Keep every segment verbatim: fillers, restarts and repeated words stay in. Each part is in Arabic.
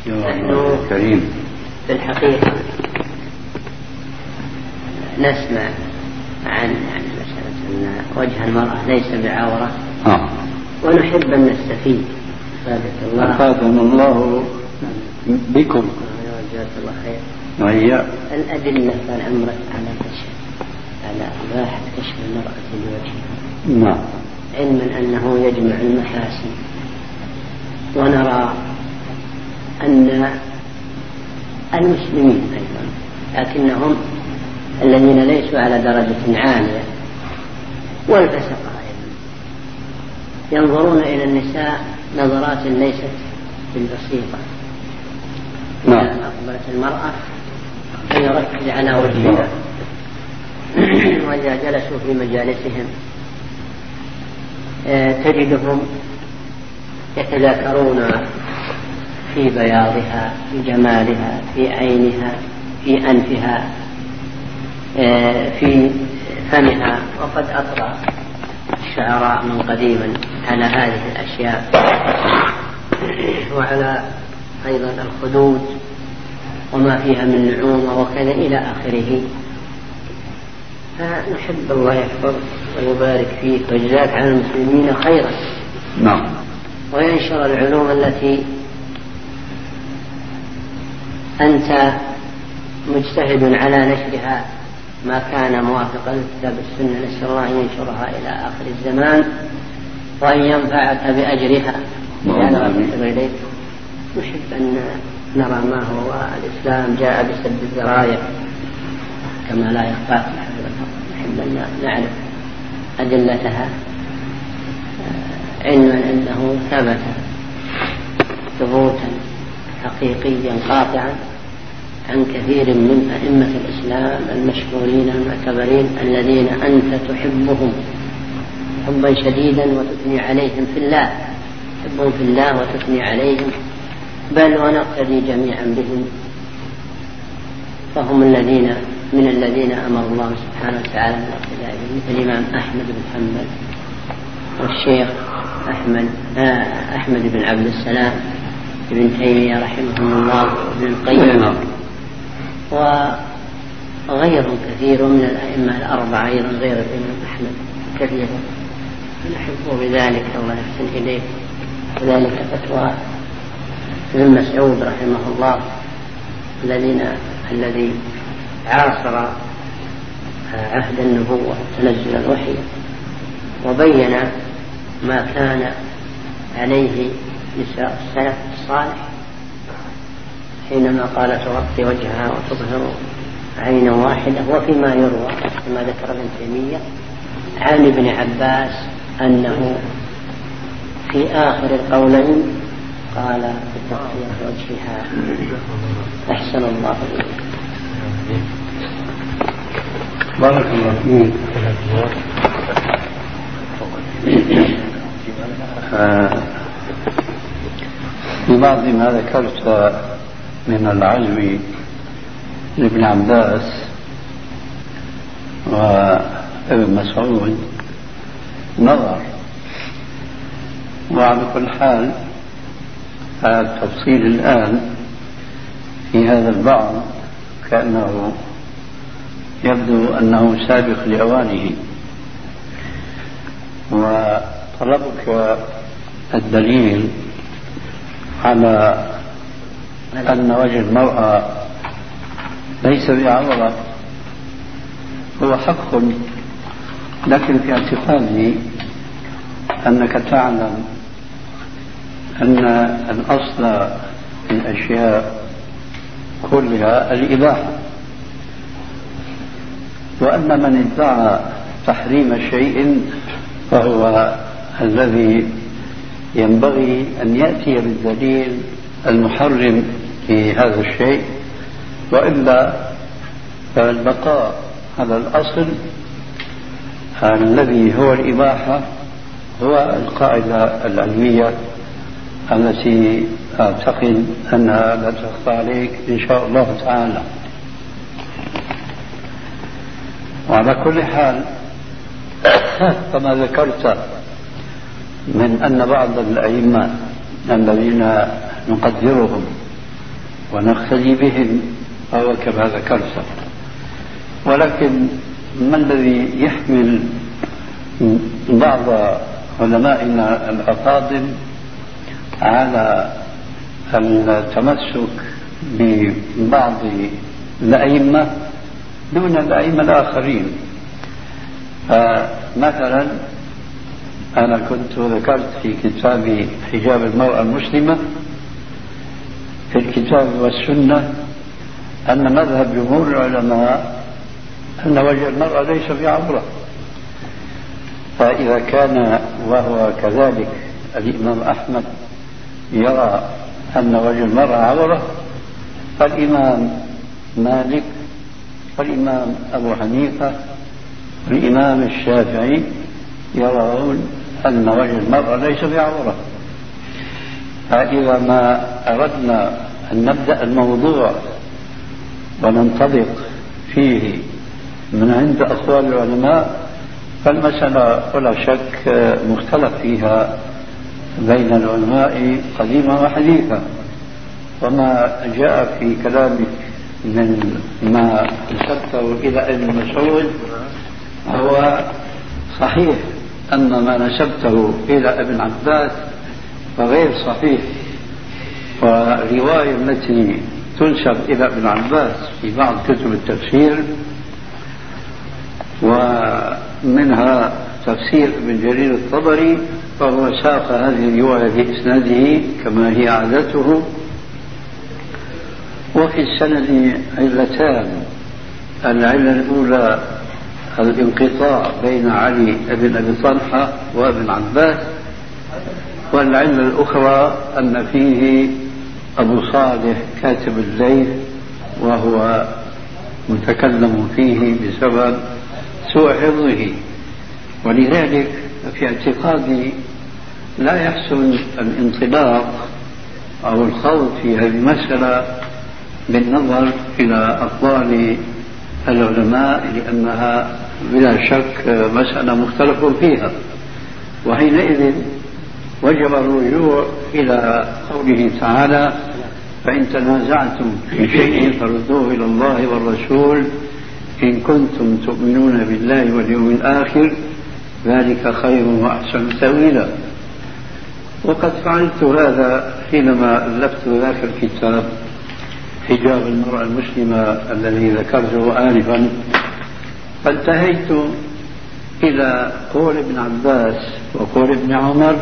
نحن كريم في الحقيقة نسمع عن يعني مسألة أن وجه المرأة ليس بعورة آه. ونحب أن نستفيد الله أفادنا الله بكم جزاك الله خير وهي الأدلة والأمر على كشف على إباحة كشف المرأة لوجهها نعم علما أنه يجمع المحاسن ونرى أن المسلمين أيضا لكنهم الذين ليسوا على درجة عالية والفسقة ينظرون إلى النساء نظرات ليست بالبسيطة. نعم. إذا أقبلت المرأة فيركز على وجهها وإذا جلسوا في مجالسهم تجدهم يتذاكرون في بياضها في جمالها في عينها في أنفها في فمها. وقد أطرى الشعراء من قديما على هذه الأشياء وعلى أيضا الخدود وما فيها من نعومة وكذا إلى آخره. فنحب الله يحفظ ويبارك فيك ويجزاك عن المسلمين خيرا. نعم. وينشر العلوم التي أنت مجتهد على نشرها ما كان موافقا لكتاب السنة. نسأل الله أن ينشرها إلى آخر الزمان وأن ينفعك بأجرها. نحب أن نرى ما هو الإسلام جاء بسد الذرائع كما لا يخفى. نحب أن نعرف أدلتها علما أنه ثبت ثبوتا حقيقيا قاطعا عن كثير من أئمة الإسلام المشهورين المعتبرين الذين أنت تحبهم حبا شديدا وتثني عليهم في الله تحبهم في الله وتثني عليهم بل ونقتدي جميعا بهم. فهم الذين من الذين أمر الله سبحانه وتعالى بالاقتداء بهم مثل الإمام أحمد بن حنبل والشيخ أحمد آه أحمد بن عبد السلام ابن تيمية رحمه الله وابن القيم وغيرهم كثير من الأئمة الأربعة أيضا غير الإمام أحمد كثير. نحبه بذلك الله يحسن إليه. وذلك فتوى ابن مسعود رحمه الله الذين الذي عاصر عهد النبوة تنزل الوحي وبين ما كان عليه نساء السلف الصالح حينما قال تغطي وجهها وتظهر عينا واحدة. وفيما يروى كما ذكر ابن تيمية عن ابن عباس أنه في آخر القولين قال بتغطية وجهها. أحسن الله إليك. بارك الله فيك. في بعض ما ذكرت من العزو لابن عباس وابن مسعود نظر. وعلى كل حال التفصيل الآن في هذا البعض كأنه يبدو أنه سابق لأوانه. وطلبك الدليل على أن وجه المرأة ليس بعورة هو حق، لكن في اعتقادي أنك تعلم أن الأصل في الأشياء كلها الإباحة، وأن من ادعى تحريم شيء فهو الذي ينبغي أن يأتي بالدليل المحرم في هذا الشيء، وإلا فالبقاء على الأصل الذي هو الإباحة هو القاعدة العلمية التي أعتقد أنها لا تخفى عليك إن شاء الله تعالى. وعلى كل حال كما ذكرت من أن بعض الأئمة الذين نقدرهم ونقتدي بهم فهو كما ذكرت. ولكن ما الذي يحمل بعض علمائنا الأفاضل على التمسك ببعض الأئمة دون الأئمة الآخرين؟ فمثلا أنا كنت ذكرت في كتابي حجاب المرأة المسلمة في الكتاب والسنة أن مذهب جمهور العلماء أن وجه المرأة ليس بعورة. فإذا كان وهو كذلك الإمام أحمد يرى أن وجه المرأة عورة، فالإمام مالك والإمام أبو حنيفة والإمام الشافعي يرون أن وجه المرأة ليس بعورة. فإذا ما أردنا أن نبدأ الموضوع وننطلق فيه من عند أقوال العلماء، فالمسألة ولا شك مختلف فيها بين العلماء قديما وحديثا. وما جاء في كلامك من ما نسبته إلى ابن مسعود هو صحيح، أما ما نسبته إلى ابن عباس فغير صحيح. والرواية التي تنسب إلى ابن عباس في بعض كتب التفسير ومنها تفسير ابن جرير الطبري، فهو ساق هذه الرواية بإسناده كما هي عادته. وفي السند علتان: العلة الأولى الانقطاع بين علي بن أبي طلحة وابن عباس، والعلة الأخرى أن فيه أبو صالح كاتب الليث وهو متكلم فيه بسبب سوء حفظه. ولذلك في اعتقادي لا يحسن الانطلاق أو الخوض في هذه المسألة بالنظر إلى أقوال العلماء، لأنها بلا شك مسألة مختلف فيها. وحينئذ وجب الرجوع إلى قوله تعالى: فإن تنازعتم في شيء فردوه إلى الله والرسول إن كنتم تؤمنون بالله واليوم الآخر ذلك خير وأحسن تأويلا. وقد فعلت هذا حينما ألفت ذاك الكتاب حجاب المرأة المسلمة الذي ذكرته آنفا، فانتهيت إلى قول ابن عباس وقول ابن عمر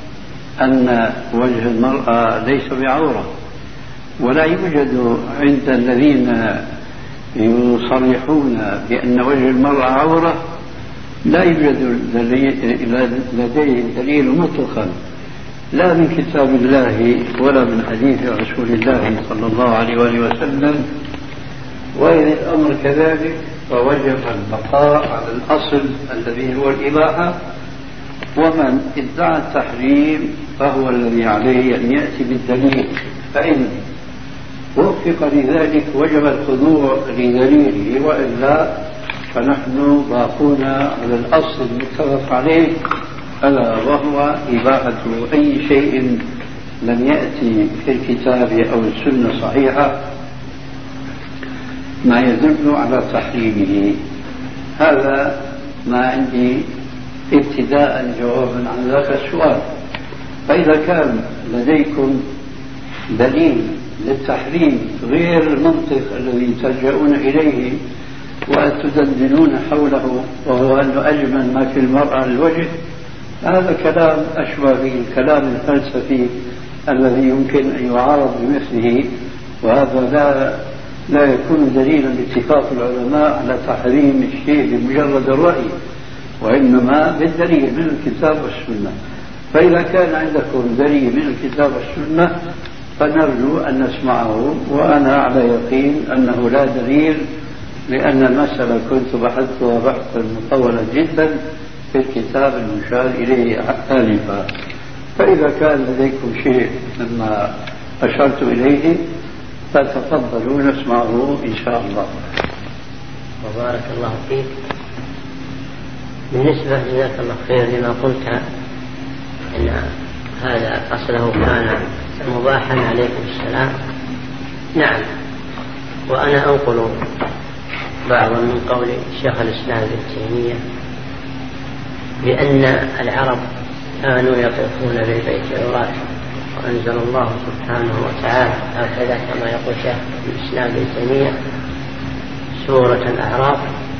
أن وجه المرأة ليس بعورة. ولا يوجد عند الذين يصرحون بأن وجه المرأة عورة لا يوجد لديهم دليل مطلقا لا من كتاب الله ولا من حديث رسول الله صلى الله عليه وآله وسلم. وإذا الأمر كذلك فوجب البقاء على الأصل الذي هو الإباحة، ومن ادعى التحريم فهو الذي عليه أن يأتي بالدليل، فإن وفق لذلك وجب الخضوع لدليله، وإلا فنحن باقون على الأصل المتفق عليه، ألا وهو إباحة أي شيء لم يأتي في الكتاب أو السنة صحيحة ما يدل على تحريمه. هذا ما عندي ابتداء جوابا عن ذاك السؤال. فإذا كان لديكم دليل للتحريم غير المنطق الذي تلجؤون إليه وتدندنون حوله، وهو أن أجمل ما في المرأة الوجه، هذا كلام أشبه بالكلام الفلسفي الذي يمكن أن يعارض بمثله، وهذا لا لا يكون دليلا لاتفاق العلماء على تحريم الشيء بمجرد الرأي، وإنما بالدليل من الكتاب والسنة. فإذا كان عندكم دليل من الكتاب والسنة فنرجو أن نسمعه، وأنا على يقين أنه لا دليل، لأن المسألة كنت بحثتها بحثا مطولا جدا في الكتاب المشار إليه آنفا. فإذا كان لديكم شيء مما أشرت إليه فتفضلوا نسمعه إن شاء الله. وبارك الله فيك. بالنسبة جزاك الله خير لما قلت أن هذا أصله كان مباحا عليكم السلام، نعم. وأنا أنقل بعضا من قول شيخ الإسلام ابن تيمية بأن العرب كانوا يطوفون بالبيت عراة، وأنزل الله سبحانه وتعالى هكذا كما يقول شيخ الإسلام ابن تيمية سورة الأعراف،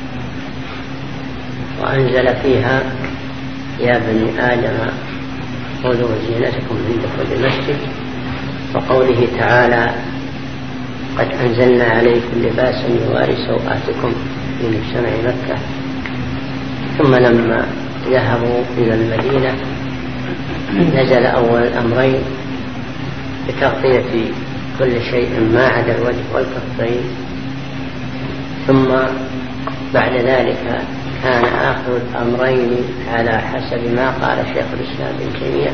وأنزل فيها يا بني آدم خذوا زينتكم عند كل مسجد، وقوله تعالى قد أنزلنا عليكم لباسا يواري سوآتكم في مجتمع مكة. ثم لما ذهبوا إلى المدينة نزل أول الأمرين بتغطية كل شيء ما عدا الوجه والكفين، ثم بعد ذلك كان آخر الأمرين على حسب ما قال شيخ الإسلام ابن تيمية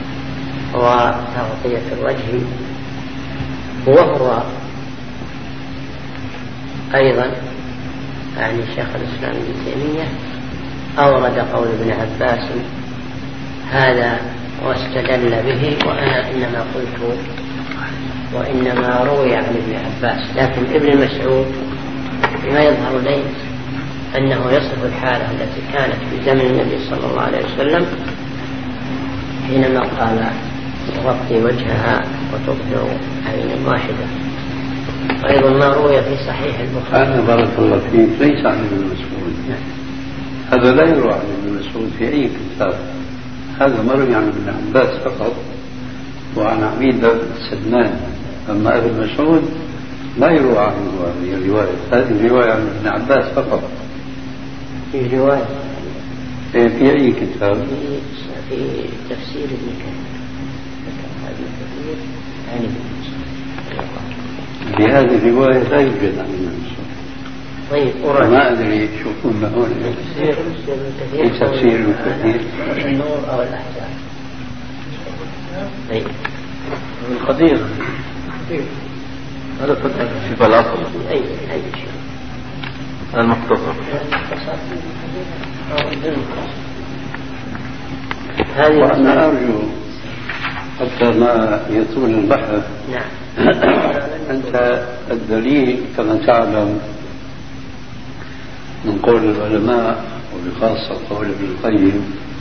وتغطية الوجه. وهو أيضا يعني شيخ الإسلام ابن تيمية أورد قول ابن عباس هذا واستدل به، وأنا إنما قلت وإنما روي عن ابن عباس، لكن ابن مسعود ما يظهر لي أنه يصف الحالة التي كانت في زمن النبي صلى الله عليه وسلم حينما قال تغطي وجهها وتبدو عين واحدة. أيضا ما روي في صحيح البخاري. أنا بارك الله فيك ليس عن ابن مسعود، هذا لا يروى عن ابن مسعود في أي كتاب، هذا مروي عن ابن عباس فقط وعن عبيد السدمان، أما ابن مسعود لا يروى عنه هذه الرواية، هذه رواية عن ابن عباس فقط. في رواية في أي كتاب؟ في تفسير ابن كثير عن ابن مسعود. بهذه الرواية لا يوجد عن ابن مسعود. طيب ما أدري شو كنا هون في تفسير ابن كثير النور أو الأحزاب. طيب القدير هذا في بلاطة أي أي شيء المختصر. هذه وأنا أرجو حتى ما يطول البحث. نعم. أنت الدليل كما تعلم من قول العلماء وبخاصة قول ابن القيم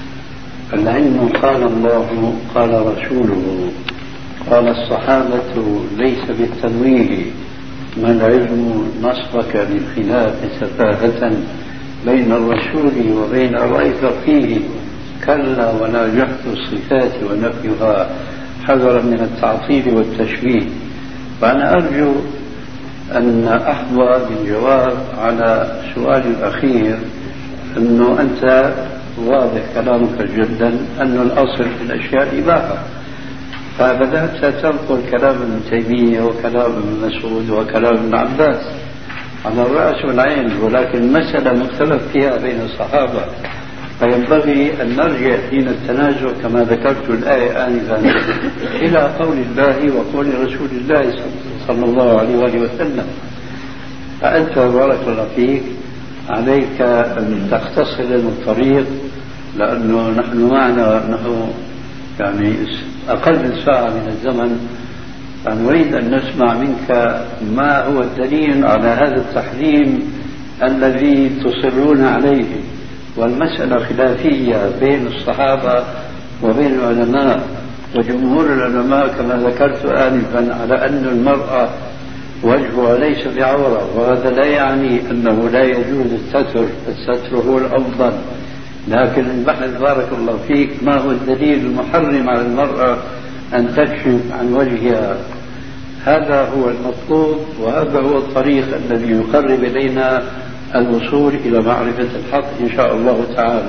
العلم قال الله قال رسوله قال الصحابة ليس بالتمويه، ما العلم نصبك بالخلاف سفاهة بين الرسول وبين رأيك فيه، كلا ولا جحد الصفات ونفيها حذرا من التعطيل والتشبيه. فأنا أرجو أن أحظى بالجواب على سؤالي الأخير، أنه أنت واضح كلامك جدا أن الأصل في الأشياء إباحة، فبدأت تنقل كلام ابن تيمية وكلام ابن مسعود وكلام ابن عباس على الرأس والعين، ولكن المسألة مختلف فيها بين الصحابة، فينبغي أن نرجع حين التنازع كما ذكرت الآية آنفا إلى قول الله وقول رسول الله صلى الله عليه وآله وسلم. فأنت بارك الله فيك عليك أن تختصر الطريق، لأنه نحن معنا نحن يعني أقل من ساعة من الزمن، فنريد أن نسمع منك ما هو الدليل على هذا التحريم الذي تصرون عليه. والمسألة خلافية بين الصحابة وبين العلماء، وجمهور العلماء كما ذكرت آنفا على أن المرأة وجهها ليس بعورة، وهذا لا يعني أنه لا يجوز الستر، الستر هو الأفضل، لكن البحث بارك الله فيك ما هو الدليل المحرم على المرأة أن تكشف عن وجهها. هذا هو المطلوب، وهذا هو الطريق الذي يقرب إلينا الوصول إلى معرفة الحق إن شاء الله تعالى.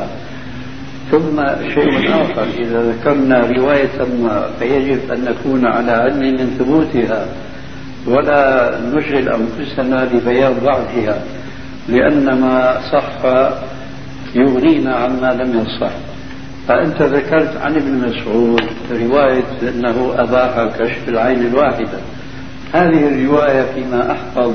ثم شيء آخر، إذا ذكرنا رواية ما فيجب أن نكون على علم من ثبوتها ولا نشغل أنفسنا ببيان ضعفها، لأن ما صح يغنينا عما لم يصح. فأنت ذكرت عن ابن مسعود رواية أنه أباح كشف العين الواحدة، هذه الرواية فيما أحفظ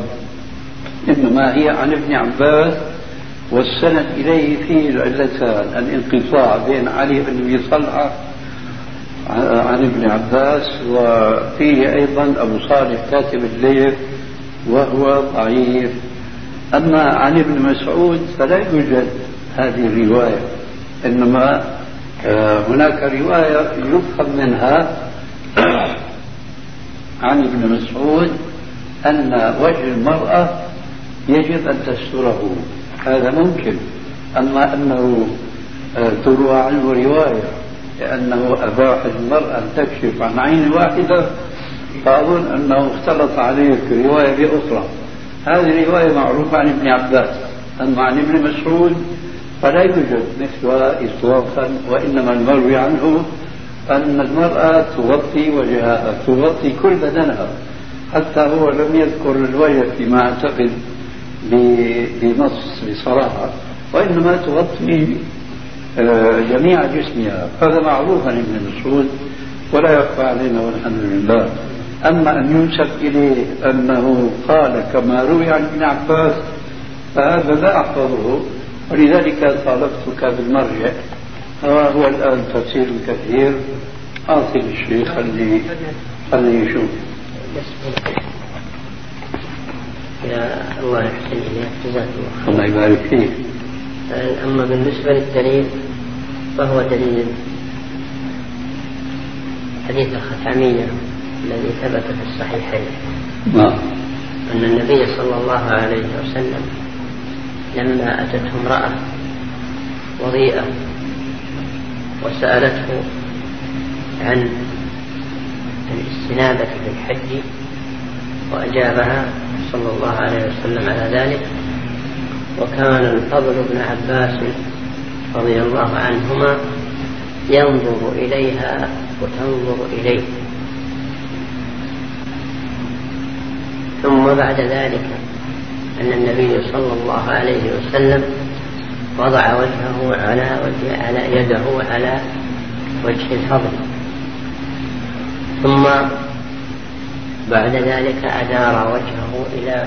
إنما هي عن ابن عباس، والسند إليه فيه العلتان: الانقطاع بين علي بن أبي طلحة عن ابن عباس، وفيه أيضا أبو صالح كاتب الليث وهو ضعيف. أما عن ابن مسعود فلا يوجد هذه الرواية، إنما هناك رواية يفهم منها عن ابن مسعود أن وجه المرأة يجب أن تستره، هذا ممكن. أما أنه تروى عنه رواية لأنه أباح المرأة أن تكشف عن عين واحدة، فأظن أنه اختلط عليه رواية بأخرى. هذه رواية معروفة عن ابن عباس. أما عن ابن مسعود فلا يوجد مثلها إطلاقا، وإنما المروي عنه أن المرأة تغطي وجهها، تغطي كل بدنها، حتى هو لم يذكر الوجه فيما أعتقد بنص بصراحة، وإنما تغطي جميع جسمها. هذا معروف عن ابن مسعود ولا يخفى علينا والحمد لله. أما أن ينسب إليه أنه قال كما روي عن ابن عباس فهذا لا أحفظه، ولذلك طالبتك بالمرجع. هو الآن تفسير كثير، أعطي للشيخ خليه خليه يشوف. يا الله يحسن إليك، جزاك الله. الله يبارك فيك. أما بالنسبة للدليل فهو دليل حديث الخثعمية الذي ثبت في الصحيحين. نعم. أن النبي صلى الله عليه وسلم لما أتته امرأة وضيئة وسألته عن الاستنابة في الحج وأجابها صلى الله عليه وسلم على ذلك، وكان الفضل بن عباس رضي الله عنهما ينظر إليها وتنظر إليه. ثم بعد ذلك أن النبي صلى الله عليه وسلم وضع وجهه على وجه على يده على وجه الفضل، ثم بعد ذلك أدار وجهه إلى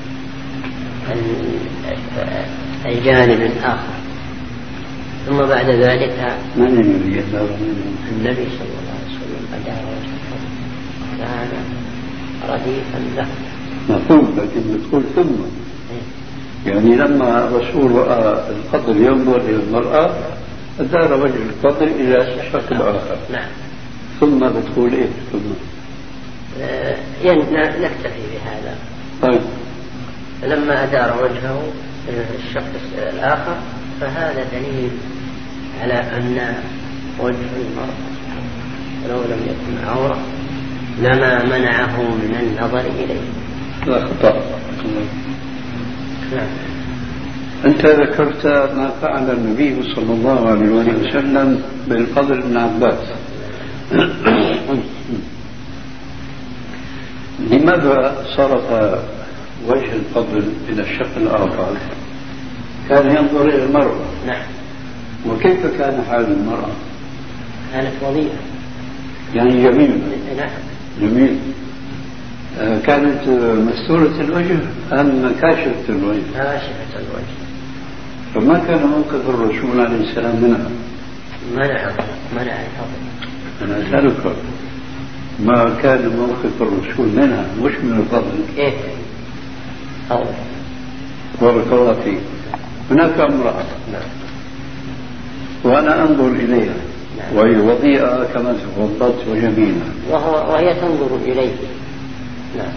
الجانب الآخر، ثم بعد ذلك من النبي النبي صلى الله عليه وسلم أدار وجه الفضل، كان رديفا له. مفهوم، لكن تقول ثم يعني لما الرسول رأى الفضل ينظر إلى المرأة أدار وجه الفضل إلى شكل آخر. نعم. ثم بتقول إيه ثم؟ آه نكتفي بهذا. طيب. لما أدار وجهه إلى الشق الآخر فهذا دليل على أن وجه المرأة لو لم يكن عورة لما منعه من النظر إليه. لا خطأ. نعم. أنت ذكرت ما فعل النبي صلى الله عليه وسلم بالفضل بن عباس. لماذا صرف وجه الفضل إلى الشق الآخر؟ كان ينظر إلى المرأة. نعم. وكيف كان حال المرأة؟ كانت وضيئة يعني جميلة. نعم. جميل. آه كانت مستورة الوجه أم كاشفة الوجه؟ كاشفة الوجه. فما كان موقف الرسول عليه السلام منها؟ منع منع الفضل. أنا أسألك ما كان موقف الرسول منها مش من الفضل؟ كيف؟ أو بارك الله فيك. هناك امرأة. نعم. وأنا أنظر إليها. نعم. وهي وضيئة كما تفضلت وجميلة. وهو وهي تنظر إليه. نعم.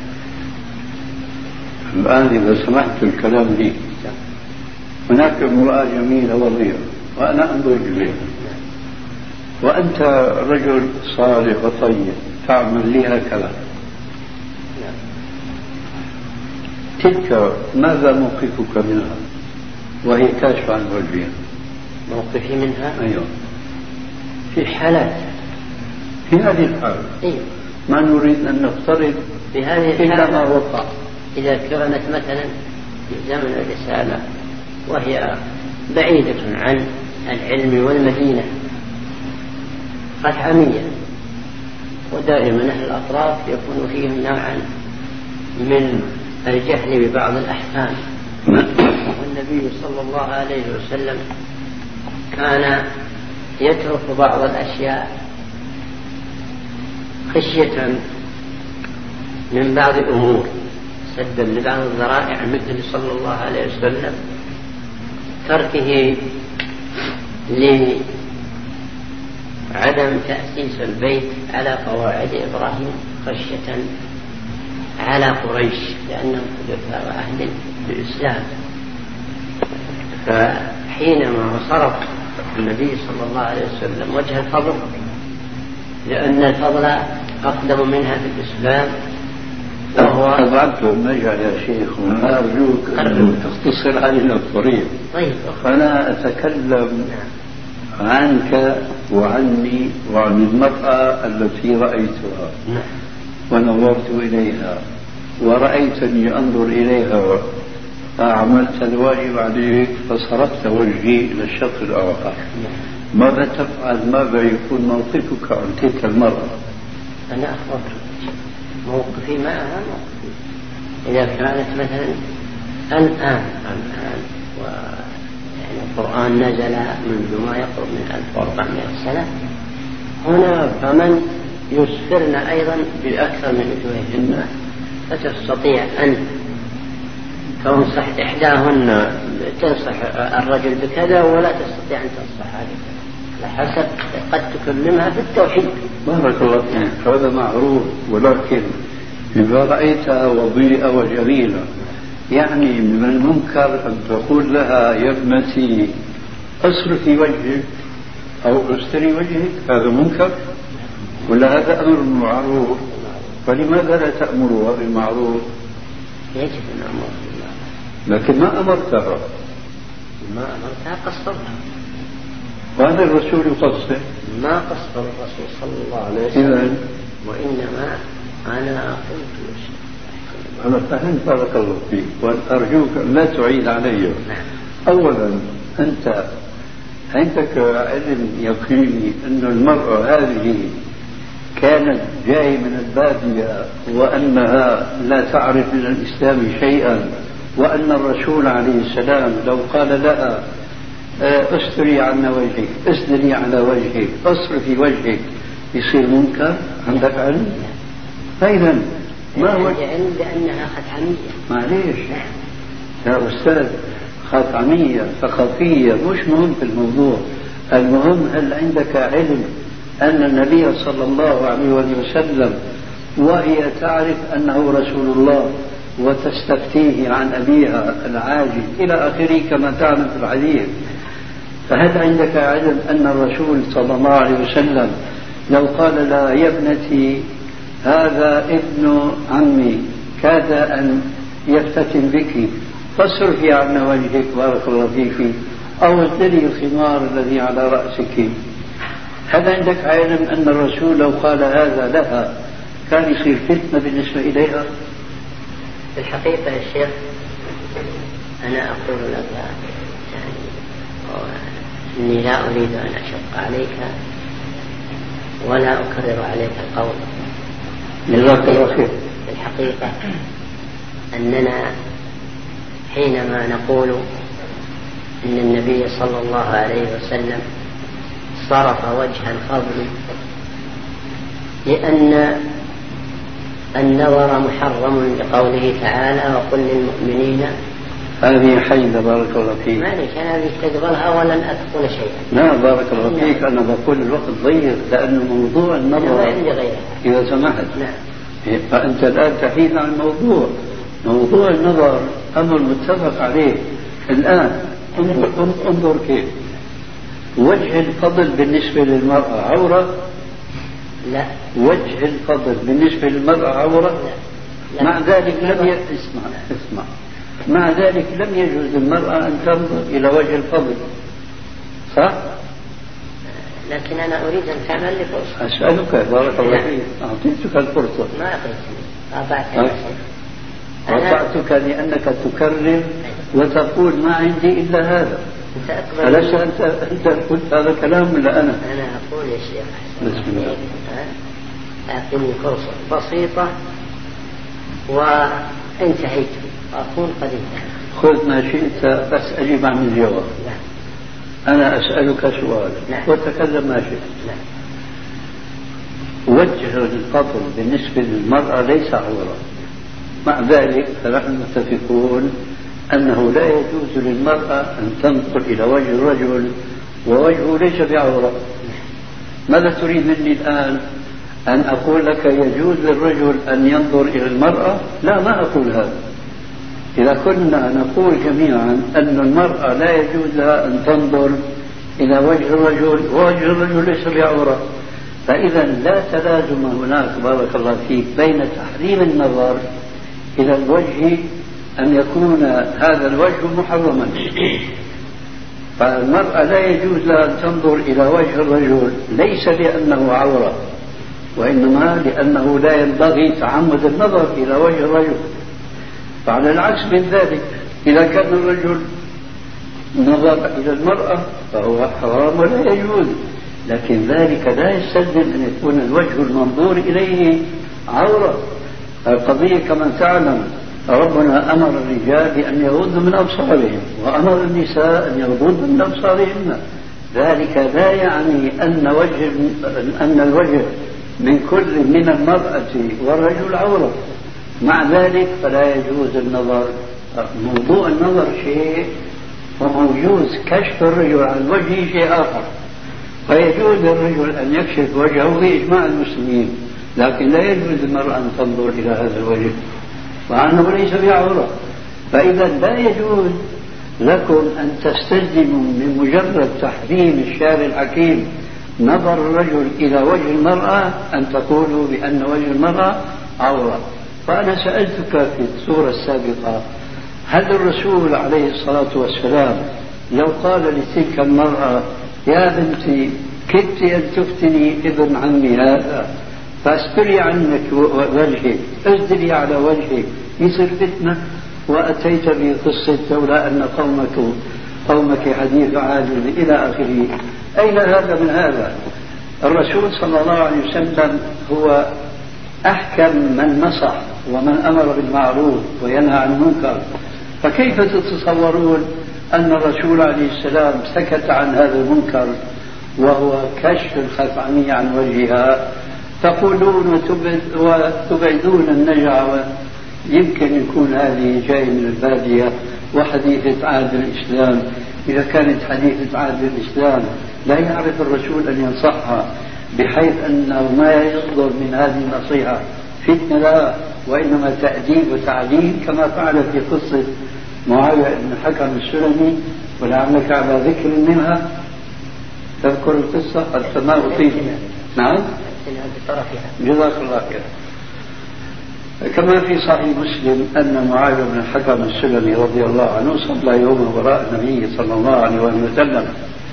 الآن إذا سمحت الكلام لي، هناك امرأة جميلة وضيئة وأنا أنظر إليها، وأنت رجل صالح وطيب تعمل لي هكذا، تلك ماذا موقفك منها وهي كاشفة عن وجهها؟ موقفي منها؟ أيوه. في حالات. في هذه الحالة. أيوه. ما نريد أن نفترض في هذه إلا ما وقع. إذا كانت مثلا في زمن الرسالة وهي بعيدة عن العلم والمدينة خثعمية، ودائما أهل الأطراف يكون فيهم نوعا من الجهل ببعض الأحكام، والنبي صلى الله عليه وسلم كان يترك بعض الأشياء خشية من بعض الأمور سدا لبعض الذرائع مثل صلى الله عليه وسلم تركه لعدم تأسيس البيت على قواعد إبراهيم خشية على قريش لأنهم حدثاء عهد بالإسلام. فحينما صرف النبي صلى الله عليه وسلم وجه الفضل لأن الفضل أقدم منها في الإسلام وهو أضعت المجال يا شيخ وأنا أرجوك أن تختصر علينا الطريق. طيب فأنا أتكلم عنك وعني وعن المرأة التي رأيتها ونظرت إليها ورأيتني أنظر إليها فعملت الواجب عليك فصرفت وجهي إلى الشق الآخر. ماذا تفعل؟ ماذا يكون موقفك عن تلك المرأة؟ أنا أخبرت موقفي معها موقفي إذا كانت مثلا الآن الآن ويعني القرآن نزل منذ ما يقرب من ألف وأربعمائة سنة هنا فمن يسفرن أيضا بأكثر من وجوههن فتستطيع أن تنصح إحداهن تنصح الرجل بكذا ولا تستطيع أن تنصح بكذا على حسب قد تكلمها بالتوحيد. بارك الله فيك هذا معروف ولكن إذا رأيتها وضيئة وجميلة يعني من المنكر أن تقول لها يا ابنتي أصرفي وجهك أو أستري وجهك هذا منكر ولا هذا أمر بالمعروف؟ فلماذا لا تأمرها بالمعروف؟ يجب أن أمر بالمعروف لكن ما أمرتها ما أمرتها قصرها وهذا الرسول يقصر ما قصر الرسول صلى الله عليه وسلم إذن وإنما أنا قلت أنا فهمت بارك الله فيك وأرجوك لا تعيد علي. أولا أنت عندك علم يقيني أن المرأة هذه كانت جاي من البادية وأنها لا تعرف من الإسلام شيئا وأن الرسول عليه السلام لو قال لها أستري عن وجهك أسدلي على وجهك أصرفي وجهك يصير منكر؟ عندك علم؟ فإذا ما هو علم بأنها خدعمية؟ معليش يا أستاذ خدعمية ثقافية مش مهم في الموضوع. المهم هل عندك علم أن النبي صلى الله عليه وسلم وهي تعرف أنه رسول الله وتستفتيه عن أبيها العاجل إلى آخره كما تعلم في الحديث فهل عندك علم أن الرسول صلى الله عليه وسلم لو قال لا يا ابنتي هذا ابن عمي كاد أن يفتتن بك فاصرفي عن وجهك بارك الله فيك أو ازدلي الخمار الذي على رأسك هل عندك علم أن الرسول لو قال هذا لها كان يصير فتنة بالنسبة إليها؟ في الحقيقة يا شيخ أنا أقول لك يعني إني لا أريد أن أشق عليك ولا أكرر عليك القول. في الحقيقة أننا حينما نقول إن النبي صلى الله عليه وسلم صرف وجه الفضل لأن النظر محرم لقوله تعالى وقل للمؤمنين هذه حيدة بارك الله فيك معلش أنا بستقبلها ولن أقول شيئا. لا بارك الله فيك أنا بقول الوقت ضيق لأنه موضوع النظر إذا سمحت. نعم. فأنت الآن تحيد عن الموضوع. موضوع النظر أمر متفق عليه. الآن انظر, انظر كيف وجه الفضل بالنسبة للمرأة عورة؟ لا. وجه الفضل بالنسبة للمرأة عورة؟ لا. مع ذلك لم ي... اسمع اسمع مع ذلك لم يجوز المرأة أن تنظر إلى وجه الفضل صح؟ لكن أنا أريد أن تعمل لي فرصة. أسألك بارك الله فيك أعطيتك الفرصة. ما أعطيتني قاطعتني. قاطعتك لأنك تكرر وتقول ما عندي إلا هذا. أليس أنت أنت قلت هذا كلام ولا أنا؟ أنا أقول يا شيخ بسم الله أعطني فرصة بسيطة وانتهيت أكون قد انتهيت. خذ ما شئت بس أجيب عن الجواب. لا. أنا أسألك سؤال لا. وتكلم ما شئت. لا. وجه القبر بالنسبة للمرأة ليس عورة. مع ذلك فنحن متفقون أنه لا يجوز للمرأة أن تنظر إلى وجه الرجل ووجهه ليس بعورة. ماذا تريد مني الآن؟ أن أقول لك يجوز للرجل أن ينظر إلى المرأة؟ لا، ما أقول هذا. إذا كنا نقول جميعا أن المرأة لا يجوز لها أن تنظر إلى وجه الرجل ووجه الرجل ليس بعورة، فإذا لا تلازم هناك بارك الله فيك بين تحريم النظر إلى الوجه أن يكون هذا الوجه محرما. فالمرأة لا يجوز لها أن تنظر إلى وجه الرجل ليس لأنه عورة، وإنما لأنه لا ينبغي تعمد النظر إلى وجه الرجل. فعلى العكس من ذلك إذا كان الرجل نظر إلى المرأة فهو حرام ولا يجوز، لكن ذلك لا يستلزم أن يكون الوجه المنظور إليه عورة. القضية كما تعلم ربنا أمر الرجال بأن يغضوا من أبصارهم وأمر النساء أن يغضن من أبصارهن. ذلك لا يعني أن وجه أن الوجه من كل من المرأة والرجل عورة. مع ذلك فلا يجوز النظر. موضوع النظر شيء وموجوز كشف الرجل عن وجهه شيء آخر. فيجوز للرجل أن يكشف وجهه بإجماع المسلمين، لكن لا يجوز للمرأة أن تنظر إلى هذا الوجه وأنه ليس بعورة. فإذا لا يجوز لكم أن تستلزموا من مجرد تحريم الشارع الحكيم نظر الرجل إلى وجه المرأة أن تقولوا بأن وجه المرأة عورة. فأنا سألتك في الصورة السابقة هل الرسول عليه الصلاة والسلام لو قال لتلك المرأة يا بنتي كدت أن تفتني ابن عمي هذا فاستري عنك وجهك اسدلي على وجهك يصير فتنة، وأتيت بقصة لولا أن قومك قومك حديث عاجل إلى آخره؟ أين هذا من هذا؟ الرسول صلى الله عليه وسلم هو أحكم من نصح ومن أمر بالمعروف وينهى عن المنكر، فكيف تتصورون أن الرسول عليه السلام سكت عن هذا المنكر وهو كشف الخفعمية عن وجهها؟ تقولون وتبعدون النجع، يمكن يكون هذه جاي من البادية وحديثة عهد الإسلام. إذا كانت حديثة عهد الإسلام لا يعرف الرسول أن ينصحها بحيث أنه ما يصدر من هذه النصيحة فتنة لا، وإنما تأديب وتعليم كما فعل في قصة معاوية بن الحكم السلمي، ولعلك على ذكر منها تذكر القصة السماء أطيب. نعم جزاك الله خير. كما في صحيح مسلم أن معاوية بن الحكم السلمي رضي الله عنه صلى يوما وراء النبي صلى الله عليه وسلم،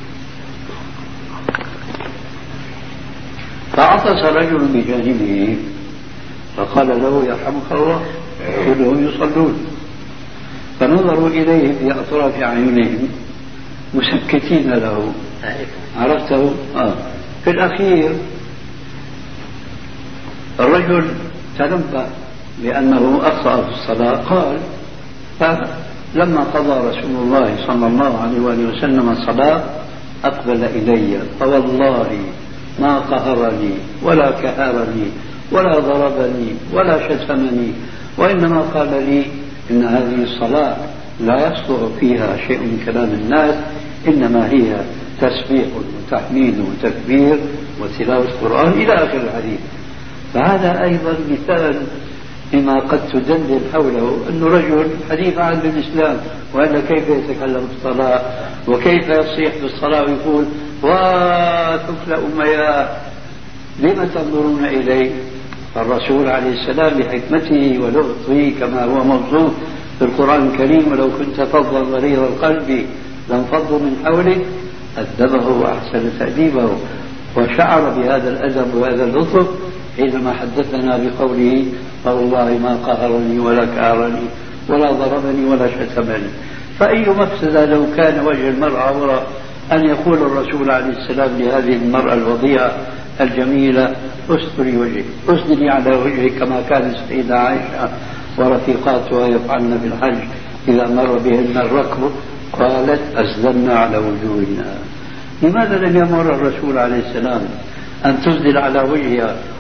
فعطس رجل بجانبه فقال له يرحمك الله كلهم يصلون، فنظروا إليه في أطراف أعينهم مسكتين له، عرفته؟ آه. في الأخير الرجل تنبه لأنه أخطأ في الصلاة، قال فلما قضى رسول الله صلى الله عليه وآله وسلم الصلاة أقبل إلي فوالله ما قهرني ولا كهرني ولا ضربني ولا شتمني، وإنما قال لي إن هذه الصلاة لا يصلح فيها شيء من كلام الناس، إنما هي تسبيح وتحميد وتكبير وتلاوة القرآن إلى آخر الحديث. فهذا أيضا مثال لما قد تدندن حوله أنه رجل حديث عهد بالإسلام، وأن كيف يتكلم في الصلاة وكيف يصيح بالصلاة ويقول وتفل أمياه لما تنظرون إليه؟ فالرسول عليه السلام بحكمته ولطفه كما هو موصوف في القرآن الكريم ولو كنت فظا غليظ القلب لانفضوا من حولك أدبه وأحسن تأديبه، وشعر بهذا الأدب وهذا اللطف حينما حدثنا بقوله فوالله ما قهرني ولا كهرني ولا ضربني ولا شتمني. فأي مفسدة لو كان وجه المرأة عورة أن يقول الرسول عليه السلام لهذه المرأة الوضيعة الجميلة استري وجهك اسدلي على وجهك كما كانت السيدة عائشة ورفيقاتها يفعلن في الحج إذا مر بهن الركب قالت أسدلنا على وجوهنا. لماذا لم يمر الرسول عليه السلام أن تسدل على وجهها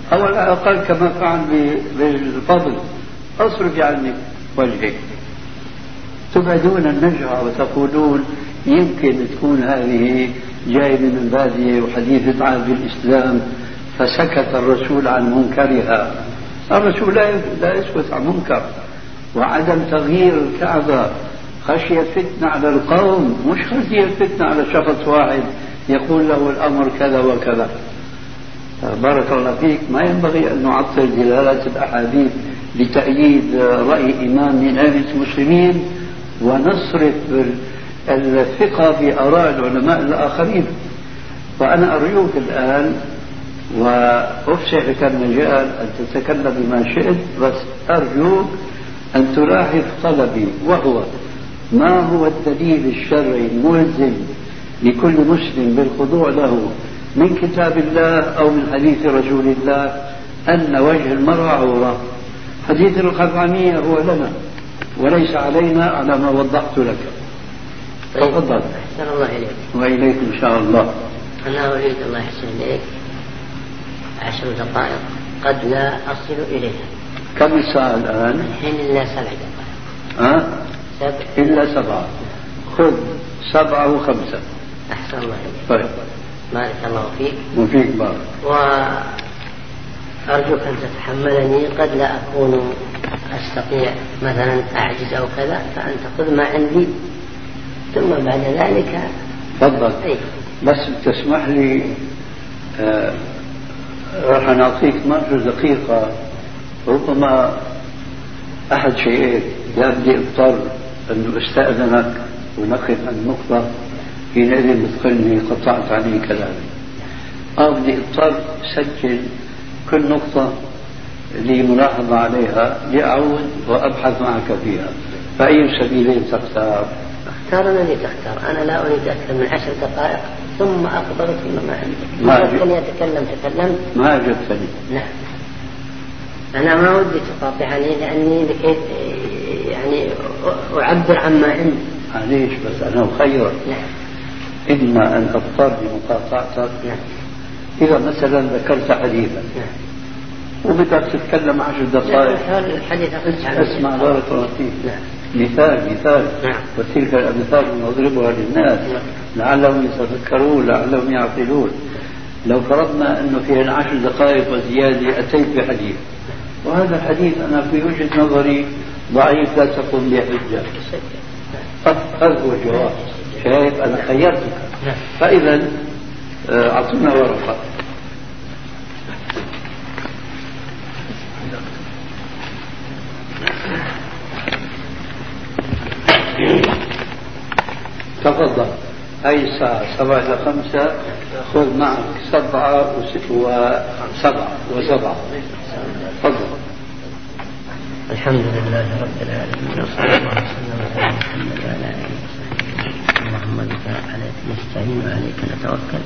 أو على الأقل كما فعل بالفضل أصرف عني وجهك. تبعدون النجعة وتقولون يمكن تكون هذه جاية من البادية وحديثة عهد بالإسلام فسكت الرسول عن منكرها. الرسول لا يسكت عن منكر. وعدم تغيير الكعبة خشية فتنة على القوم، مش خشية فتنة على شخص واحد يقول له الأمر كذا وكذا. بارك الله فيك، ما ينبغي أن نعطل دلالات الأحاديث لتأييد رأي إمام من أئمة المسلمين ونصرف الثقة بآراء العلماء الآخرين. وأنا أرجوك الآن وأفسح لك المجال أن تتكلم بما شئت، بس أرجوك أن تلاحظ طلبي، وهو ما هو الدليل الشرعي الملزم لكل مسلم بالخضوع له من كتاب الله أو من حديث رسول الله أن وجه المرأة عورة. حديث الخفعمية هو لنا وليس علينا على ما وضحت لك. تفضل. أحسن الله إليك. وإليك إن شاء الله. أنا أريد الله يحسن إليك عشر دقائق قد لا أصل إليها. كم الساعة الآن؟ الحين إلا سبع دقائق. ها؟ سبع. إلا سبعة. خذ سبعة وخمسة. أحسن الله إليك. طيب. بارك الله فيك. وفيك بارك. وأرجوك أن تتحملني، قد لا أكون أستطيع مثلا أعجز أو كذا، فأن تأخذ ما عندي ثم بعد ذلك. تفضل. أي. بس تسمح لي آه راح نعطيك مرة دقيقة، ربما أحد شيئين، يا بدي اضطر أنه استأذنك ونقف عن نقطة حينئذ بتقلني قطعت علي كلامي، أو بدي اضطر سجل كل نقطة لي ملاحظة عليها لأعود وأبحث معك فيها، فأي السبيلين تختار؟ اختار الذي تختار. أنا لا أريد أكثر من عشر دقائق ثم أقبلك فيما عندك. ما أردتني أتكلم تكلمت. ما أجبتني. نعم. أنا ما ودي تقاطعني لأني لكي يعني أعبر عما عندي. معليش بس أنا أخيرك. نعم. إما أن أضطر لمقاطعتك. نعم. إذا مثلا ذكرت حديثا. نعم. وبدك تتكلم عشر دقائق. الحديث اسمع بارك الله فيك. نعم. مثال مثال. نعم. وتلك الأمثال نضربها للناس. نعم. لعلهم يتذكرون لعلهم يعقلون. لو فرضنا أنه في العشر دقائق وزيادة أتيت بحديث، وهذا الحديث أنا في وجهة نظري ضعيف لا تقوم به حجة، هذا هو الجواب. شايف أنا خيرتك. فإذا أعطنا ورقة. تفضل. هاي الساعة سبعة إلى خمسة، خذ معك سبعة وسبعة وسبعة. تفضل. الحمد لله رب العالمين وصلى الله وسلم على محمد وعلى آله وصحبه. اللهم بك عليك نستعين وعليك نتوكل.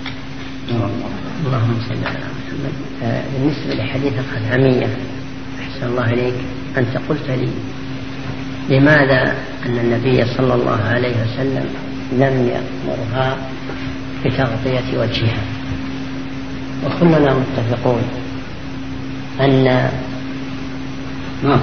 اللهم صل على محمد. آه بالنسبة لحديث الخثعمية، أحسن الله إليك، أنت قلت لي لماذا أن النبي صلى الله عليه وسلم لم يأمرها بتغطية وجهها، وكلنا متفقون أن نعم.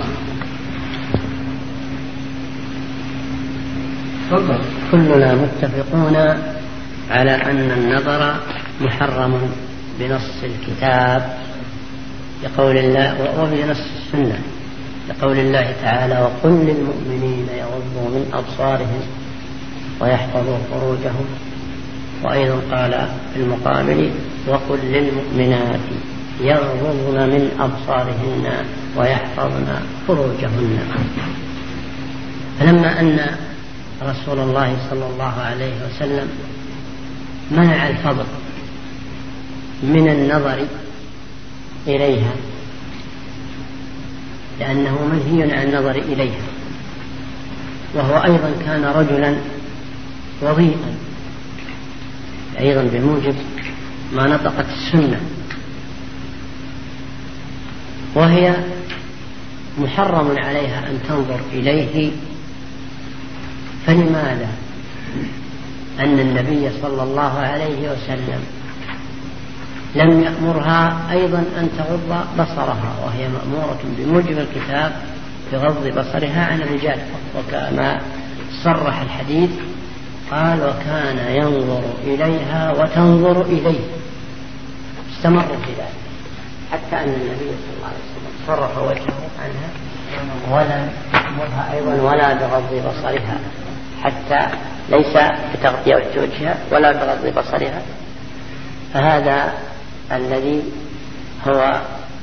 كلنا متفقون على أن النظر محرم بنص الكتاب لقول الله وبنص السنة لقول الله تعالى: وقل للمؤمنين يغضوا من أبصارهم ويحفظوا فروجهم. وأيضا قال في المقابل: وقل للمؤمنات يغضضن من أبصارهن ويحفظن فروجهن. فلما أن رسول الله صلى الله عليه وسلم منع الفضل من النظر إليها لأنه منهي عن النظر إليها، وهو أيضا كان رجلا وضيئا أيضا بموجب ما نطقت السنة، وهي محرم عليها أن تنظر إليه، فلماذا أن النبي صلى الله عليه وسلم لم يأمرها أيضا أن تغض بصرها، وهي مأمورة بموجب الكتاب بغض بصرها عن الرجال. وكما صرح الحديث قال وكان ينظر إليها وتنظر إليه، استمروا في ذلك حتى أن النبي صلى الله عليه وسلم صرف وجهه عنها ولا يأمرها أيضا ولا بغض بصرها، حتى ليس بتغطية وجهها ولا بغض بصرها. فهذا الذي هو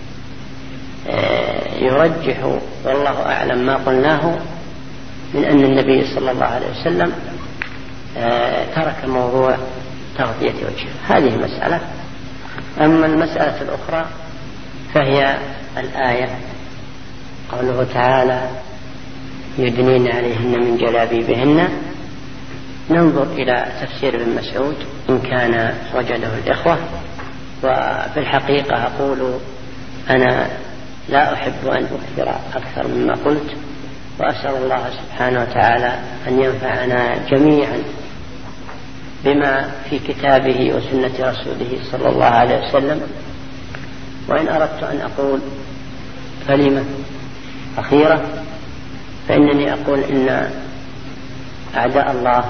يرجح والله أعلم ما قلناه من أن النبي صلى الله عليه وسلم ترك موضوع تغطية وجهه. هذه مسألة. أما المسألة الأخرى فهي الآية قوله تعالى يدنين عليهن من جلابيبهن. ننظر إلى تفسير ابن مسعود إن كان وجده الإخوة، وفي الحقيقة أقول أنا لا أحب أن أكثر أكثر مما قلت، وأسأل الله سبحانه وتعالى أن ينفعنا جميعا بما في كتابه وسنة رسوله صلى الله عليه وسلم. وإن أردت أن أقول كلمة أخيرة فإنني أقول إن أعداء الله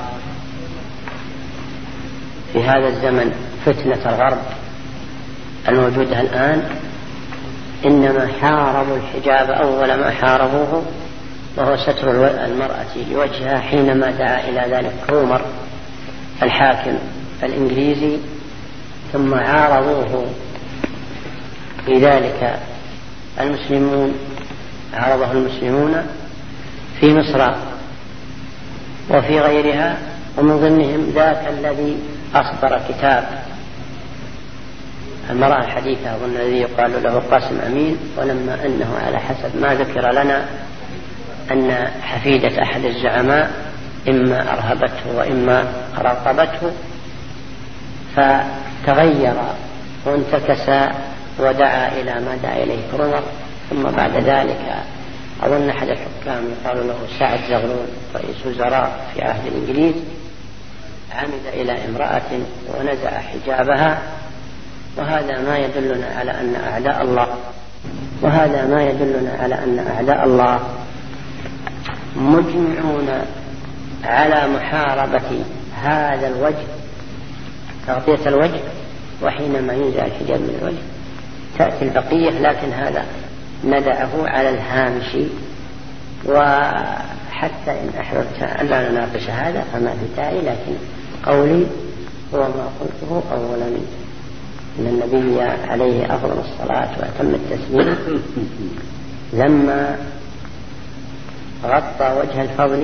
في هذا الزمن فتنة الغرب الموجودة الآن إنما حاربوا الحجاب أول ما حاربوه، وهو ستر المرأة لوجهها، حينما دعا إلى ذلك كرومر الحاكم الإنجليزي، ثم عارضوه في ذلك المسلمون، عارضه المسلمون في مصر وفي غيرها، ومن ضمنهم ذاك الذي أصدر كتاب المرأة الحديثة أظن الذي يقال له قاسم أمين، ولما أنه على حسب ما ذكر لنا أن حفيدة أحد الزعماء إما أرهبته وإما راقبته، فتغير وانتكس ودعا إلى ما دعا إليه كرومر. ثم بعد ذلك أظن أحد الحكام يقال له سعد زغلول رئيس وزراء في عهد الإنجليز عمد إلى امرأة ونزع حجابها، وهذا ما يدلنا على أن أعداء الله وهذا ما يدلنا على أن أعداء الله مجمعون على محاربة هذا الوجه، تغطية الوجه، وحينما ينزع الحجاب من الوجه تأتي البقية، لكن هذا ندعه على الهامش. وحتى إن أحببت ألا نناقش هذا فما في داعي، لكن قولي هو ما قلته أولا أن النبي عليه أفضل الصلاة وأتم التسليم لما غطى وجه الفضل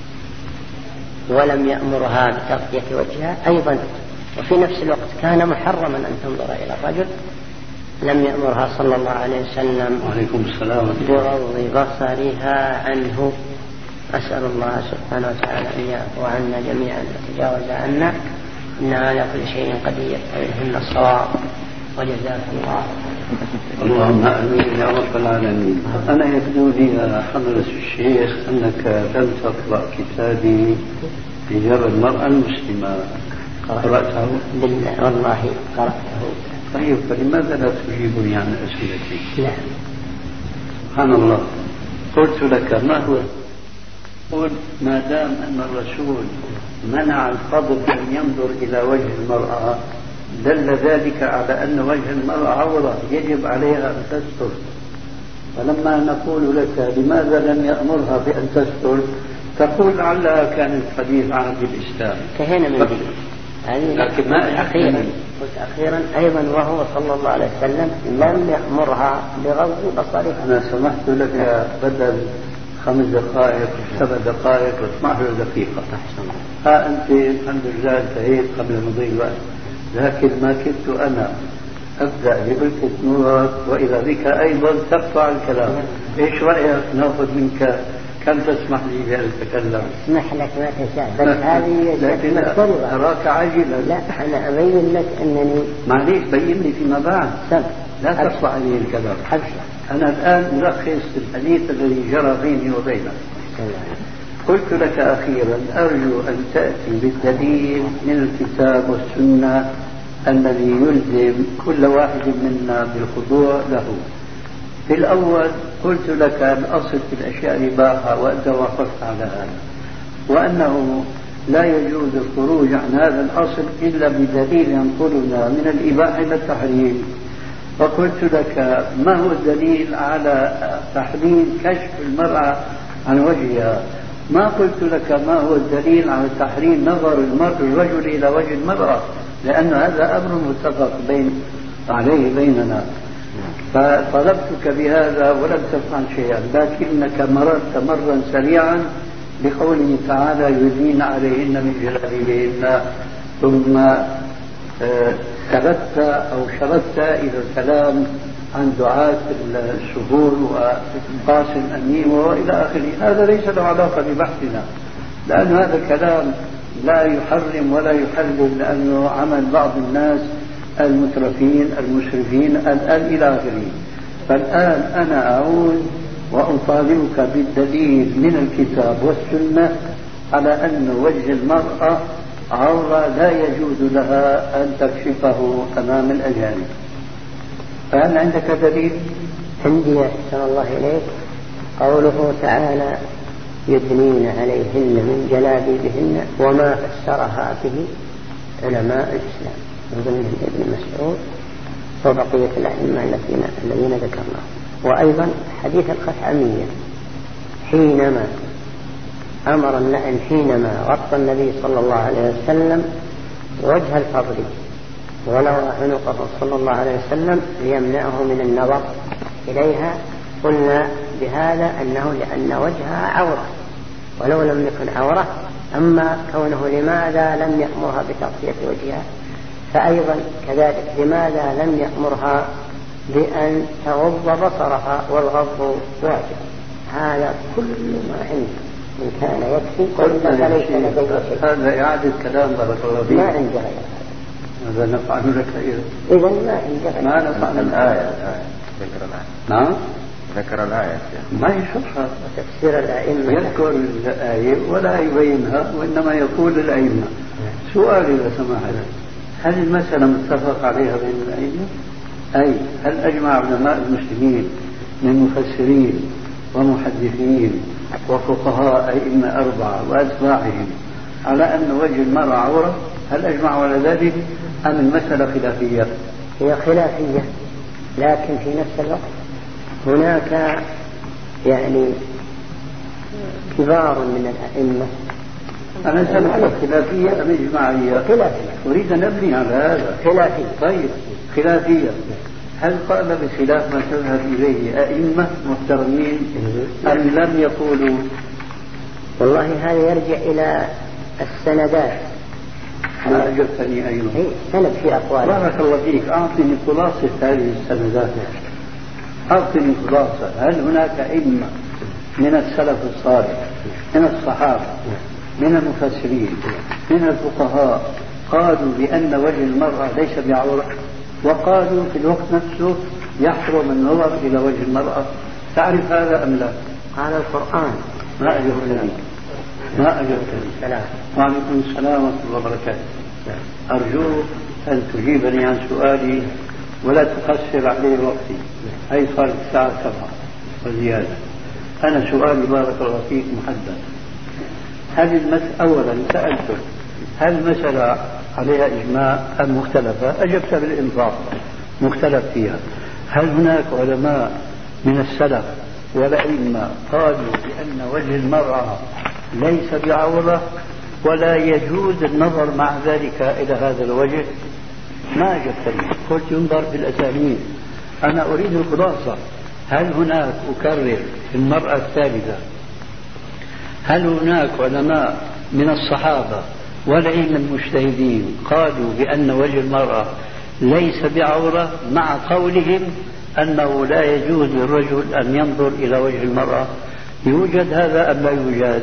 ولم يأمرها بتغطية وجهها أيضا، وفي نفس الوقت كان محرما أن تنظر إلى الرجل، لم يأمرها صلى الله عليه وسلم بغض بصرها عنه. أسأل الله سبحانه وتعالى أن يعفو عنا جميعا ويتجاوز عنا، إنه على كل شيء قدير. ويلهمنا الصواب، وجزاكم الله. اللهم آمين يا رب العالمين. أنا يبدو لي يا حضرة الشيخ أنك لم تقرأ كتابي حجاب المرأة المسلمة. قرأته؟ بالله والله قرأته. طيب فلماذا لا تجيبني عن أسئلتي؟ لا. سبحان الله. قلت لك ما هو؟ قل ما دام أن الرسول منع الفضل أن ينظر إلى وجه المرأة دل ذلك على أن وجه المرأة عورة يجب عليها أن تستر. فلما نقول لك لماذا لم يأمرها بأن تستر تقول لعلها كانت حديث عهد الإسلام. انتهينا من دي. لكن ما أخيرا قلت أخيرا أيضا وهو صلى الله عليه وسلم لم يأمرها بغض بصرها. أنا سمحت لك بدل خمس دقائق سبع دقائق واثنى عشر دقيقة. ها أنت الحمد لله انتهيت قبل مضي الوقت، لكن ما كنت أنا أبدأ ببركة نورك وإذا بك أيضا تقطع الكلام. إيش رأيك نأخذ منك كم تسمح لي بأن أتكلم؟ اسمح لك ما تشاء، بس هذه لكن أراك عاجلا. لا أنا أبين لك أنني معليش بين لي فيما بعد. سم. لا تقطع لي الكلام. أبشر. أنا الآن ألخص الحديث الذي جرى بيني وبينك. قلت لك أخيرا أرجو أن تأتي بالدليل من الكتاب والسنة الذي يلزم كل واحد منا بالخضوع له. في الأول قلت لك الأصل في الأشياء الإباحة وأنت وافقت على هذا، وأنه لا يجوز الخروج عن هذا الأصل إلا بدليل ينقلنا من الإباحة إلى التحريم. فقلت لك ما هو الدليل على تحريم كشف المرأة عن وجهها؟ ما قلت لك ما هو الدليل على تحريم نظر المرء الرجل إلى وجه المرأة، لأن هذا أمر متفق بين عليه بيننا. فطلبتك بهذا ولم تفعل شيئا، لكنك مررت مرا سريعا بقوله تعالى يدين عليهن من جلابيبهن، ثم ثبت أو شردت إلى الكلام عن دعاة السهول وقاسم أمين وإلى آخره. هذا ليس له علاقة ببحثنا، لأن هذا الكلام لا يحرم ولا يحلل، لأنه عمل بعض الناس المترفين المسرفين الآن إلى آخره. فالآن أنا أعود وأطالبك بالدليل من الكتاب والسنة على أن وجه المرأة عورة لا يجوز لها أن تكشفه أمام الأجانب. فهل عندك دليل؟ عندي أحسن الله إليك قوله تعالى يدنين عليهن من جلابيبهن، وما فسرها به علماء الإسلام من ضمنهم ابن مسعود وبقية الأئمة الذين الذين ذكرناهم. وأيضا حديث الخثعمية حينما أمر النائم حينما غطى النبي صلى الله عليه وسلم وجه الفضل ولو عنقه صلى الله عليه وسلم ليمنعه من النظر إليها، قلنا بهذا أنه لأن وجهها عورة ولو لم يكن عورة، أما كونه لماذا لم يأمرها بتغطية وجهها، فأيضا كذلك لماذا لم يأمرها بأن تغض بصرها والغض واجب. هذا كل ما عنده إن كان يكفي قلنا فليس لديه شيء. هذا إعادة كلام بارك الله فيك. ما عند غير هذا نفعل لك إذا إذا ما عند غير ما نفعل الآية ذكر الآية نعم ذكر الآية ما يشرحها تفسير الأئمة يذكر الآية ولا يبينها وإنما يقول الأئمة. سؤال إذا سمحت، هل المسألة متفق عليها بين الأئمة؟ أي هل أجمع علماء المسلمين من مفسرين ومحدثين وفقهاء أئمة أربعة وأتباعهم على أن وجه المرأة عورة؟ هل أجمعوا على ذلك أم المسألة خلافية؟ هي خلافية، لكن في نفس الوقت هناك يعني كبار من الأئمة. أنا سألت خلافية أم إجماعية؟ خلافية. أريد أن أبني على هذا. خلافية. طيب خلافية، هل قال بخلاف ما تذهب إليه أئمة محترمين أم لم يقولوا؟ والله هذا يرجع إلى السندات. ما أجبتني أيضا. سند في أقوال. بارك الله فيك، أعطني خلاصة هذه السندات. أعطني خلاصة. هل هناك أئمة من السلف الصالح من الصحابة من المفسرين من الفقهاء قالوا بأن وجه المرأة ليس بعورة، وقالوا في الوقت نفسه يحرم النظر إلى وجه المرأة؟ تعرف هذا أم لا؟ قال القرآن. ما أجبتني ما أجبتني سلام. وعليكم السلام ورحمة الله وبركاته. أرجوك أن تجيبني عن سؤالي ولا تقصر عليه وقتي. هي صارت الساعة سبعة وزيادة. أنا سؤالي بارك الله فيك محدد. هل المسألة أولا سألته هل المسألة عليها إجماع أم مختلفة؟ أجبت بالإنصاف مختلف فيها. هل هناك علماء من السلف والأئمة قالوا بأن وجه المرأة ليس بعورة ولا يجوز النظر مع ذلك إلى هذا الوجه؟ ما أجبتني، قلت ينظر في الأسانيد. أنا أريد الخلاصة. هل هناك أكرر المرأة الثالثة هل هناك علماء من الصحابة والأئمة المجتهدين قالوا بأن وجه المرأة ليس بعورة مع قولهم أنه لا يجوز للرجل أن ينظر إلى وجه المرأة؟ يوجد هذا أم لا يوجد؟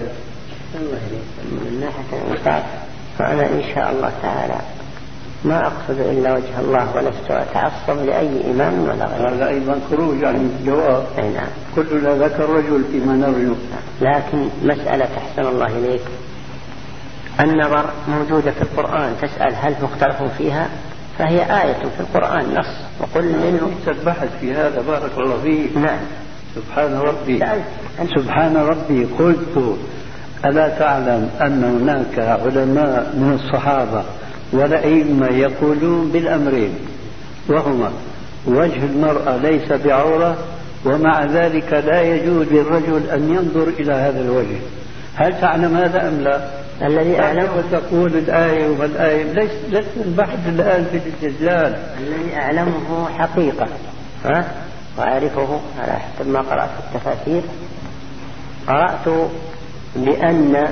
من ناحية الإنصاف فأنا إن شاء الله تعالى ما أقصد إلا وجه الله ولست أتعصب لأي إمام ولا غيره. هذا أيضا خروج عن الجواب. نعم. كلنا ذكر رجل فيما نرجو. لكن مسألة أحسن الله إليك النظر موجودة في القرآن، تسأل هل مختلف فيها؟ فهي آية في القرآن نص. وقل منه البحث في هذا بارك الله فيه. نعم. سبحان ربي سبحان ربي قلت ألا تعلم أن هناك علماء من الصحابة والأئمة يقولون بالأمرين، وهما وجه المرأة ليس بعورة، ومع ذلك لا يجوز للرجل أن ينظر إلى هذا الوجه. هل تعلم هذا أم لا؟ الذي أعلمه وتقول الآية والآية ليس ليس البحث الآن في الاستدلال. الذي أعلمه حقيقة ها وأعرفه على حسب ما قرأت في التفاسير. قرأت بأن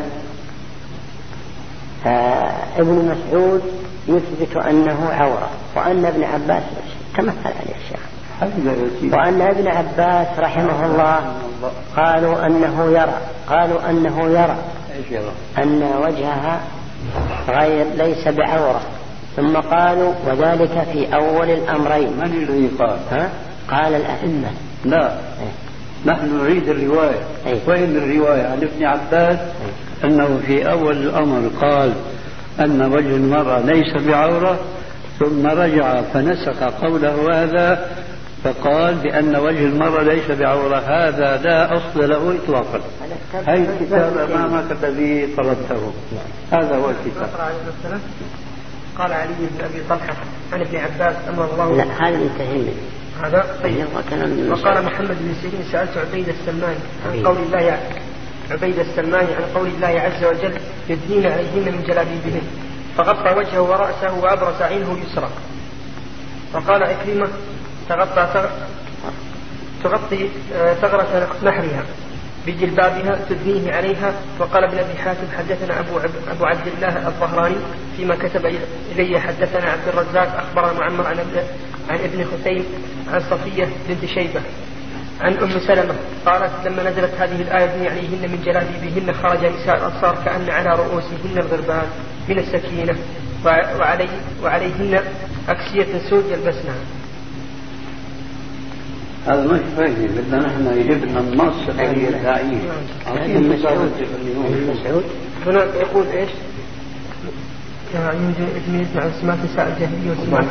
آه ابن مسعود يثبت أنه عورة، وأن ابن عباس تمثل عليه الشيخ، وأن ابن عباس رحمه الله قالوا أنه يرى قالوا أنه يرى أن وجهها غير ليس بعورة، ثم قالوا وذلك في أول الأمرين. من الذي قال؟ ها؟ قال الأئمة. لا إيه؟ نحن نريد الرواية. إيه؟ وين الرواية عن ابن عباس إيه؟ أنه في أول الأمر قال أن وجه المرأة ليس بعورة، ثم رجع فنسخ قوله هذا فقال بأن وجه المرأة ليس بعورة. هذا لا أصل له إطلاقا. هاي الكتاب أمامك الذي طلبته، هذا هو الكتاب. قال علي بن أبي طلحة عن ابن عباس أمر الله. لا هذا انتهينا هذا طيب. وقال محمد بن سيرين سألت عبيد السلماني عن قول الله عبيد السلماني عن قول الله عز وجل يدنين عليهن من جلابيبهن، فغطى وجهه ورأسه وأبرز عينه اليسرى. وقال عكرمة تغطى تغطي ثغرة نحرها بجلبابها تدنيه عليها. وقال ابن أبي حاتم حدثنا أبو, عب أبو عبد الله الظهراني فيما كتب إلي حدثنا عبد الرزاق أخبرنا معمر عن, عن ابن خثيم عن صفية بنت شيبة عن أم سلمة قالت لما نزلت هذه الآية ابني عليهن من جلابيبهن خرج نساء الأنصار كأن على رؤوسهن الغربان من السكينة وعلي وعليهن أكسية سود يلبسنها. هذا مش فايدة، بدنا نحن يجبنا النص الذي يدعيه. المسعود هنا يقول ايش؟ يوجد مع سمات نساء الجاهلية وسمات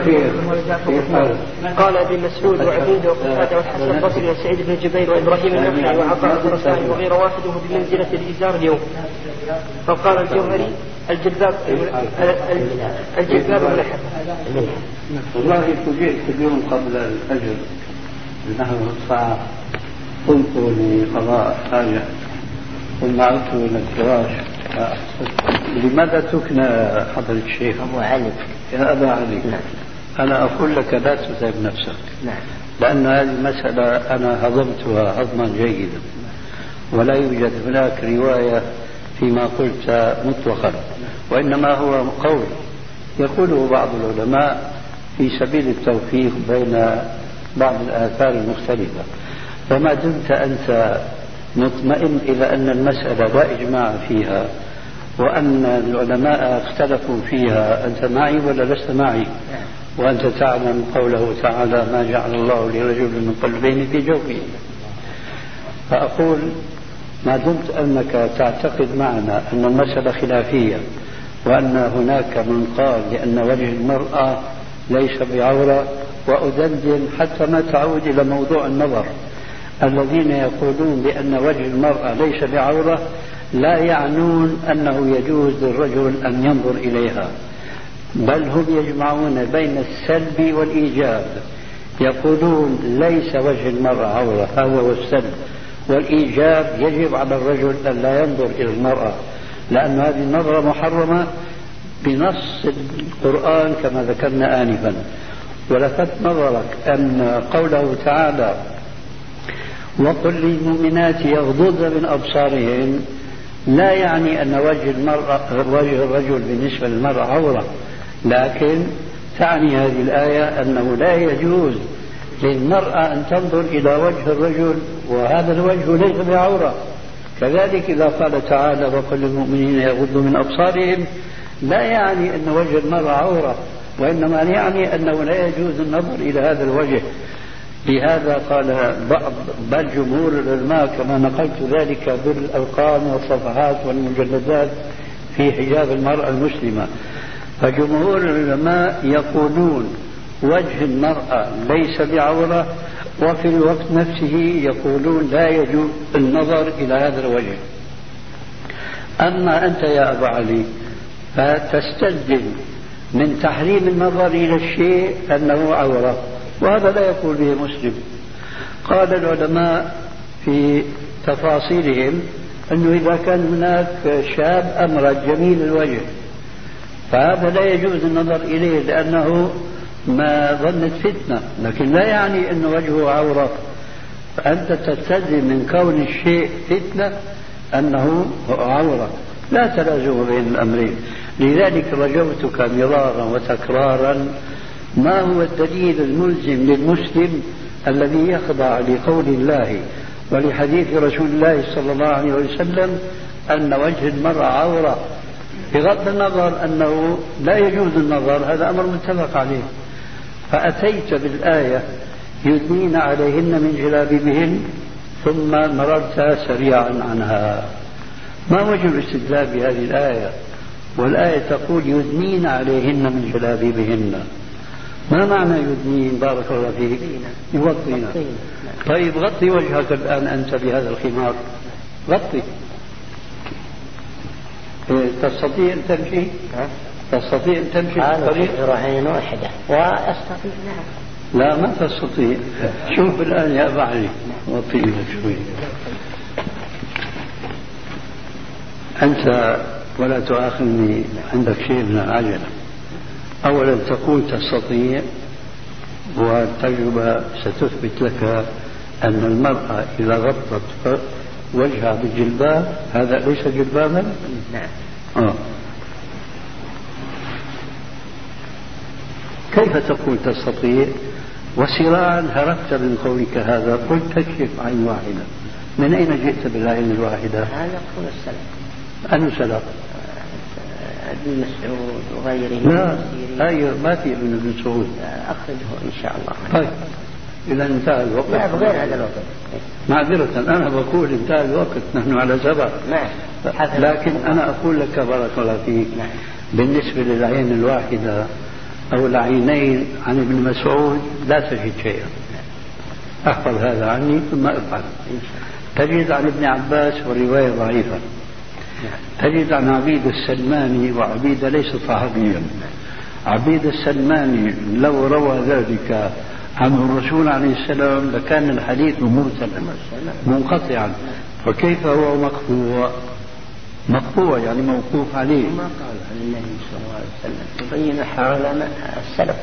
قال ابن مسعود وعبيد وقتادة والحسن البصري وسعيد بن جبير وإبراهيم النخعي وعطاء الخرساني وغير واحده بمنزلة الإزار اليوم. فقال الجوهري الجلباب الجلباب ملحف. والله فوجئت اليوم قبل الفجر بنحو ساعة قمت لقضاء حاجة ثم عدت إلى الفراش. لماذا تكنى حضرة الشيخ؟ أبو علي. يا أبا علي. نعم. أنا أقول لك لا تتعب نفسك. نعم. لأن هذه المسألة أنا هضمتها هضما جيدا، ولا يوجد هناك رواية فيما قلت مطلقا، وإنما هو قول يقوله بعض العلماء في سبيل التوفيق بين بعض الآثار المختلفة. فما دمت أنت مطمئن إلى أن المسألة لا إجماع فيها وأن العلماء اختلفوا فيها، أنت معي ولا لست معي؟ وأنت تعلم قوله تعالى ما جعل الله لرجل من قلبين في جوفه. فأقول ما دمت أنك تعتقد معنا أن المسألة خلافية وأن هناك من قال لأن وجه المرأة ليس بعورة، وأدندن حتى ما تعود إلى موضوع النظر. الذين يقولون بأن وجه المرأة ليس بعورة لا يعنون أنه يجوز للرجل أن ينظر إليها، بل هم يجمعون بين السلب والإيجاب. يقولون ليس وجه المرأة عورة، هذا هو السلب، والإيجاب يجب على الرجل أن لا ينظر إلى المرأة، لأن هذه النظرة محرمة بنص القرآن كما ذكرنا آنفا. ولفت نظرك أن قوله تعالى وقل للمؤمنات يغضضن من أبصارهن لا يعني أن وجه المرأة وجه الرجل بالنسبة للمرأة عورة، لكن تعني هذه الآية أنه لا يجوز للمرأة أن تنظر إلى وجه الرجل وهذا الوجه ليس بعورة. كذلك إذا قال تعالى وقل للمؤمنين يغضوا من أبصارهم لا يعني أن وجه المرأة عورة، وإنما يعني أنه لا يجوز النظر إلى هذا الوجه. لهذا قال بعض بل جمهور العلماء كما نقلت ذلك بالأرقام والصفحات والمجلدات في حجاب المرأة المسلمة، فجمهور العلماء يقولون وجه المرأة ليس بعورة، وفي الوقت نفسه يقولون لا يجوز النظر إلى هذا الوجه. أما أنت يا أبا علي فتستدل من تحريم النظر إلى الشيء أنه عورة، وهذا لا يقول به مسلم. قال العلماء في تفاصيلهم أنه إذا كان هناك شاب أمرد جميل الوجه فهذا لا يجوز النظر إليه لأنه ما ظنت فتنة، لكن لا يعني أن وجهه عورة. فأنت تستدل من كون الشيء فتنة أنه عورة، لا تلازم بين الأمرين. لذلك رجوتك مرارا وتكرارا ما هو الدليل الملزم للمسلم الذي يخضع لقول الله ولحديث رسول الله صلى الله عليه وسلم أن وجه المرأة عورة، بغض النظر أنه لا يجوز النظر، هذا أمر متفق عليه. فأتيت بالآية يدنين عليهن من جلابيبهن ثم مررت سريعا عنها. ما وجه الاستدلال بهذه الآية والآية تقول يدنين عليهن من جلابيبهن؟ ما معنى يدنين؟ بارك الله فيك. يغطينا. طيب غطي وجهك الآن أنت بهذا الخمار، غطي. تستطيع أن تمشي؟ تستطيع أن تمشي في الطريق؟ عين واحدة وأستطيع. نعم. لا ما تستطيع. شوف الآن يا أبا علي، غطي لك شوي أنت ولا تؤاخذني، عندك شيء من العجلة. أولا تقول تستطيع، والتجربة ستثبت لك أن المرأة إذا غطت وجهها بالجلباب هذا ليس جلبابا. نعم. آه. كيف تقول تستطيع وسراعا هربت من قولك هذا؟ قلت تكشف عين واحدة. من أين جئت بالعين الواحدة؟ هذا قول السلف. أنه سلف؟ ابن مسعود وغيره. لا أيوة ما في ابن مسعود. أخرجه إن شاء الله. طيب إذا انتهى الوقت. لا بغير هذا الوقت. معذرة أنا بقول انتهى الوقت، نحن على سبع. لكن أنا أقول لك بارك الله فيك بالنسبة للعين الواحدة أو العينين عن ابن مسعود لا تجد شيئا. احفظ هذا عني ثم افعل. تجد عن ابن عباس والرواية ضعيفة. تجد عن عبيد السلماني، وعبيد ليس صحابيا. عبيد السلماني لو روى ذلك عن الرسول عليه السلام لكان الحديث مرسلا منقطعا، فكيف هو مقطوع؟ مقطوع يعني موقوف عليه. ما قال عن النبي صلى الله عليه وسلم يبين حال السلف.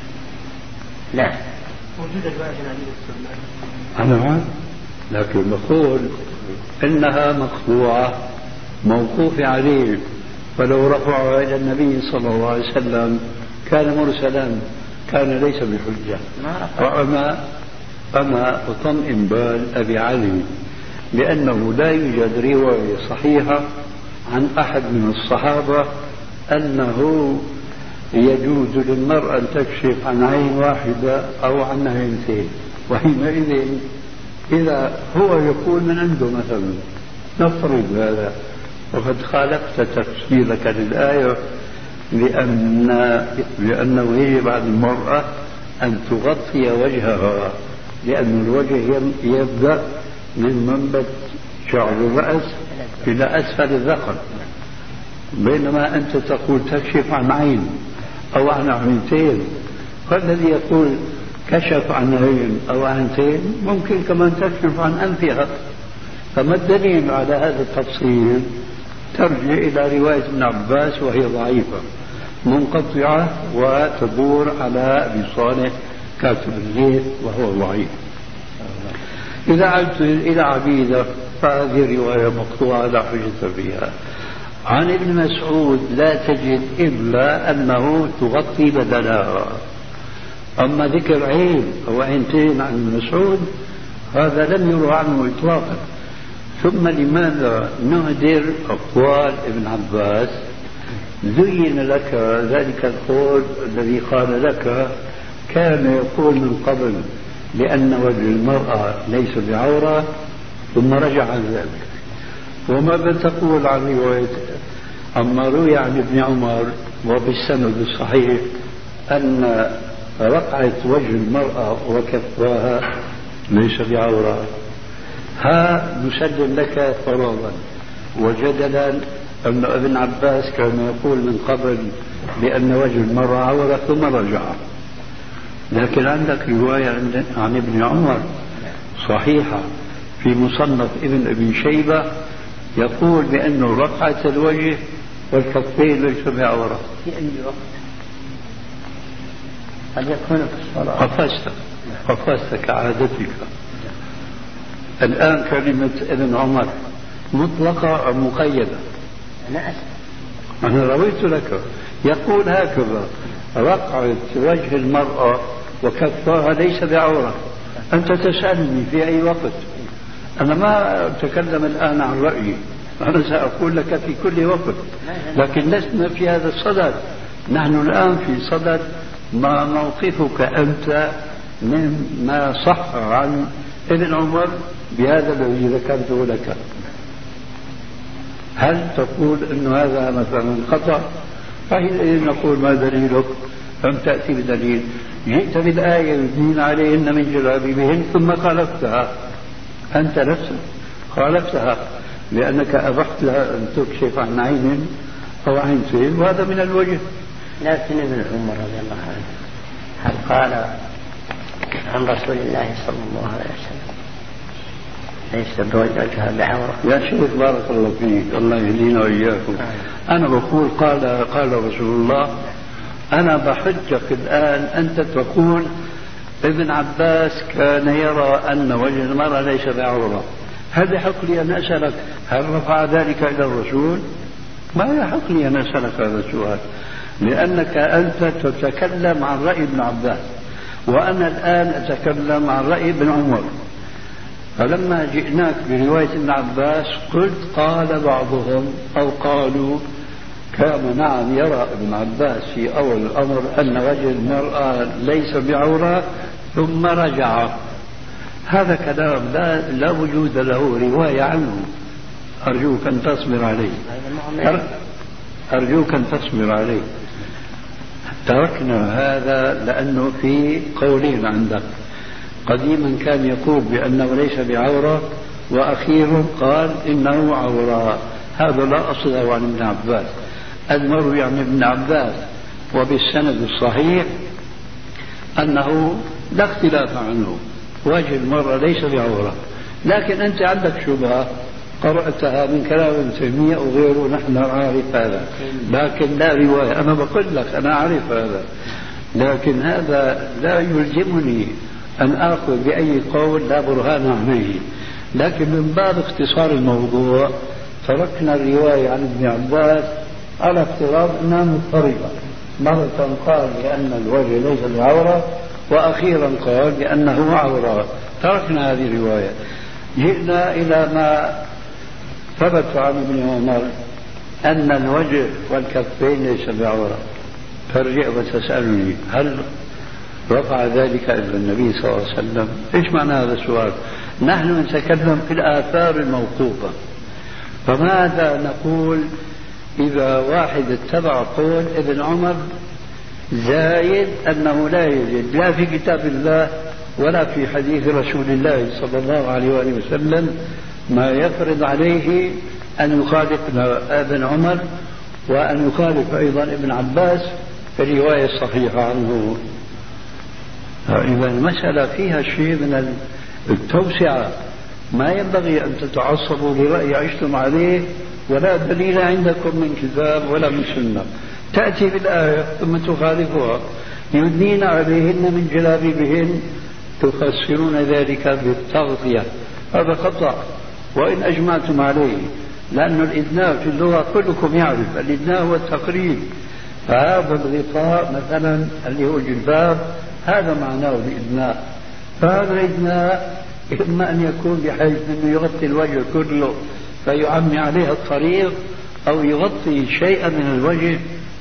نعم. موجودة رواية عن عبيد السلماني. نعم، لكن نقول إنها مقطوعة موقوف عليه، فلو رفعوا إلى النبي صلى الله عليه وسلم كان مرسلا، كان ليس بحجة. وأما أما أطمئن بال أبي علي لأنه لا يوجد رواية صحيحة عن أحد من الصحابة أنه يجوز للمرأة أن تكشف عن عين واحدة أو عن عينتين. وحينئذ إذا هو يقول من عنده مثلا، نفترض هذا، وقد خالفت تفسيرك للآية لأن لأنه يجب على المرأة أن تغطي وجهها، لأن الوجه يبدأ من منبت شعر الرأس إلى أسفل الذقن، بينما أنت تقول تكشف عن عين أو عن عينتين. فالذي يقول كشف عن عين أو عينتين ممكن كمان تكشف عن أنفها. فما الدليل على هذا التفصيل؟ ترجع إلى رواية ابن عباس وهي ضعيفة منقطعة وتدور على أبي صالح كاتب الزيت وهو ضعيف. إذا عدت إلى عبيدة فهذه رواية مقطوعة لا حجة فيها. عن ابن مسعود لا تجد إلا أنه تغطي بدنها. أما ذكر عين أو عينتين عن ابن مسعود هذا لم يروى عنه إطلاقا. ثم لماذا نهدر أقوال ابن عباس؟ زين لك ذلك القول الذي قال لك كان يقول من قبل لأن وجه المرأة ليس بعورة، ثم رجع عن ذلك. وماذا تقول عن رواية عما روي عن ابن عمر وبالسند الصحيح أن رقعة وجه المرأة وكفاها ليس بعورة. ها نسلم لك فرضا وجدلا أن ابن عباس كان يقول من قبل بأن وجه المرأة عورة ثم رجع، لكن عندك رواية عن ابن عمر صحيحة في مصنف ابن أبي شيبة يقول بأنه رقعة الوجه والكفين ليس بعورة. في أي وقت؟ قد يكون في الصلاة. قفزت قفزت كعادتك. الآن كلمة ابن عمر مطلقة أو مقيدة؟ أنا أسف. أنا رويت لك يقول هكذا: رقعة وجه المرأة وكفاها ليس بعورة. أنت تسألني في أي وقت؟ أنا ما أتكلم الآن عن رأيي، أنا سأقول لك في كل وقت، لكن لسنا في هذا الصدد. نحن الآن في صدد ما موقفك أنت مما صح عن ابن عمر بهذا الذي ذكرته لك. هل تقول أن هذا مثلا خطأ؟ فحينئذ نقول ما دليلك؟ لم تأتي بدليل، جئت بالآية يدنين عليهن من جلابيبهن ثم خالفتها. أنت نفسك خالفتها لأنك أبحت لها أن تكشف عن عين أو عينتين، وهذا من الوجه. لكن ابن عمر رضي الله عنه هل قال عن رسول الله صلى الله عليه وسلم ليس الوجه بعورة؟ يا شيخ بارك الله فيك، الله يهدينا وإياكم. أنا بقول قال قال رسول الله، أنا بحجك الآن أنت تقول ابن عباس كان يرى أن وجه المرأة ليس بعورة. هل يحق لي أن أسألك هل رفع ذلك إلى الرسول؟ ما يحق لي أن أسألك هذا السؤال، لأنك أنت تتكلم عن رأي ابن عباس وأنا الآن أتكلم عن رأي ابن عمر. فلما جئناك برواية ابن عباس قلت قال بعضهم أو قالوا كان نعم يرى ابن عباس في أول الأمر أن وجه المرأة ليس بعورة ثم رجع. هذا كلام لا, لا وجود له رواية عنه. أرجوك أن تصبر عليه، أرجوك أن تصبر عليه. تركنا هذا لأنه في قولين عندك. قديما كان يقول بأنه ليس بعورة، وأخيرا قال إنه عورة. هذا لا أصل له عن ابن عباس. المروي عن ابن عباس وبالسند الصحيح أنه لا اختلاف عنه، وجه المرأة ليس بعورة. لكن أنت عندك شبهة قرأتها من كلام ابن تيمية وغيره، نحن نعرف هذا، لكن لا رواية. أنا بقول لك أنا أعرف هذا، لكن هذا لا يلزمني أن آخذ بأي قول لا برهان عليه. لكن من باب اختصار الموضوع تركنا الرواية عن ابن عباس على افتراض أنها مضطربة. مرة قال بأن الوجه ليس بعورة، وأخيرا قال بأنه عورة. تركنا هذه الرواية، جئنا إلى ما ثبت عن ابن عمر أن الوجه والكفين ليس بعورة. ترجع وتسألني هل رفع ذلك إلى النبي صلى الله عليه وسلم؟ إيش معنى هذا السؤال؟ نحن نتكلم في الآثار الموقوفة، فماذا نقول إذا واحد اتبع قول ابن عمر زايد أنه لا يوجد لا في كتاب الله ولا في حديث رسول الله صلى الله عليه وآله وسلم ما يفرض عليه أن يخالف ابن عمر وأن يخالف أيضا ابن عباس في الرواية الصحيحة عنه. إذا المسألة فيها شيء من التوسعة، ما ينبغي أن تتعصبوا لرأي عشتم عليه ولا دليل عندكم من كتاب ولا من سنة. تأتي بالآية ثم تخالفها. يدنين عليهن من جلابيبهن، تفسرون ذلك بالتغطية. هذا خطأ وإن أجمعتم عليه، لأن الإدناء في اللغة كلكم يعرف الإدناء هو التقريب. فهذا الغطاء مثلا اللي هو الجلباب هذا معناه الإدناء. فهذا الإدناء إما أن يكون بحيث أنه يغطي الوجه كله فيعمي عليها الطريق، أو يغطي شيئا من الوجه.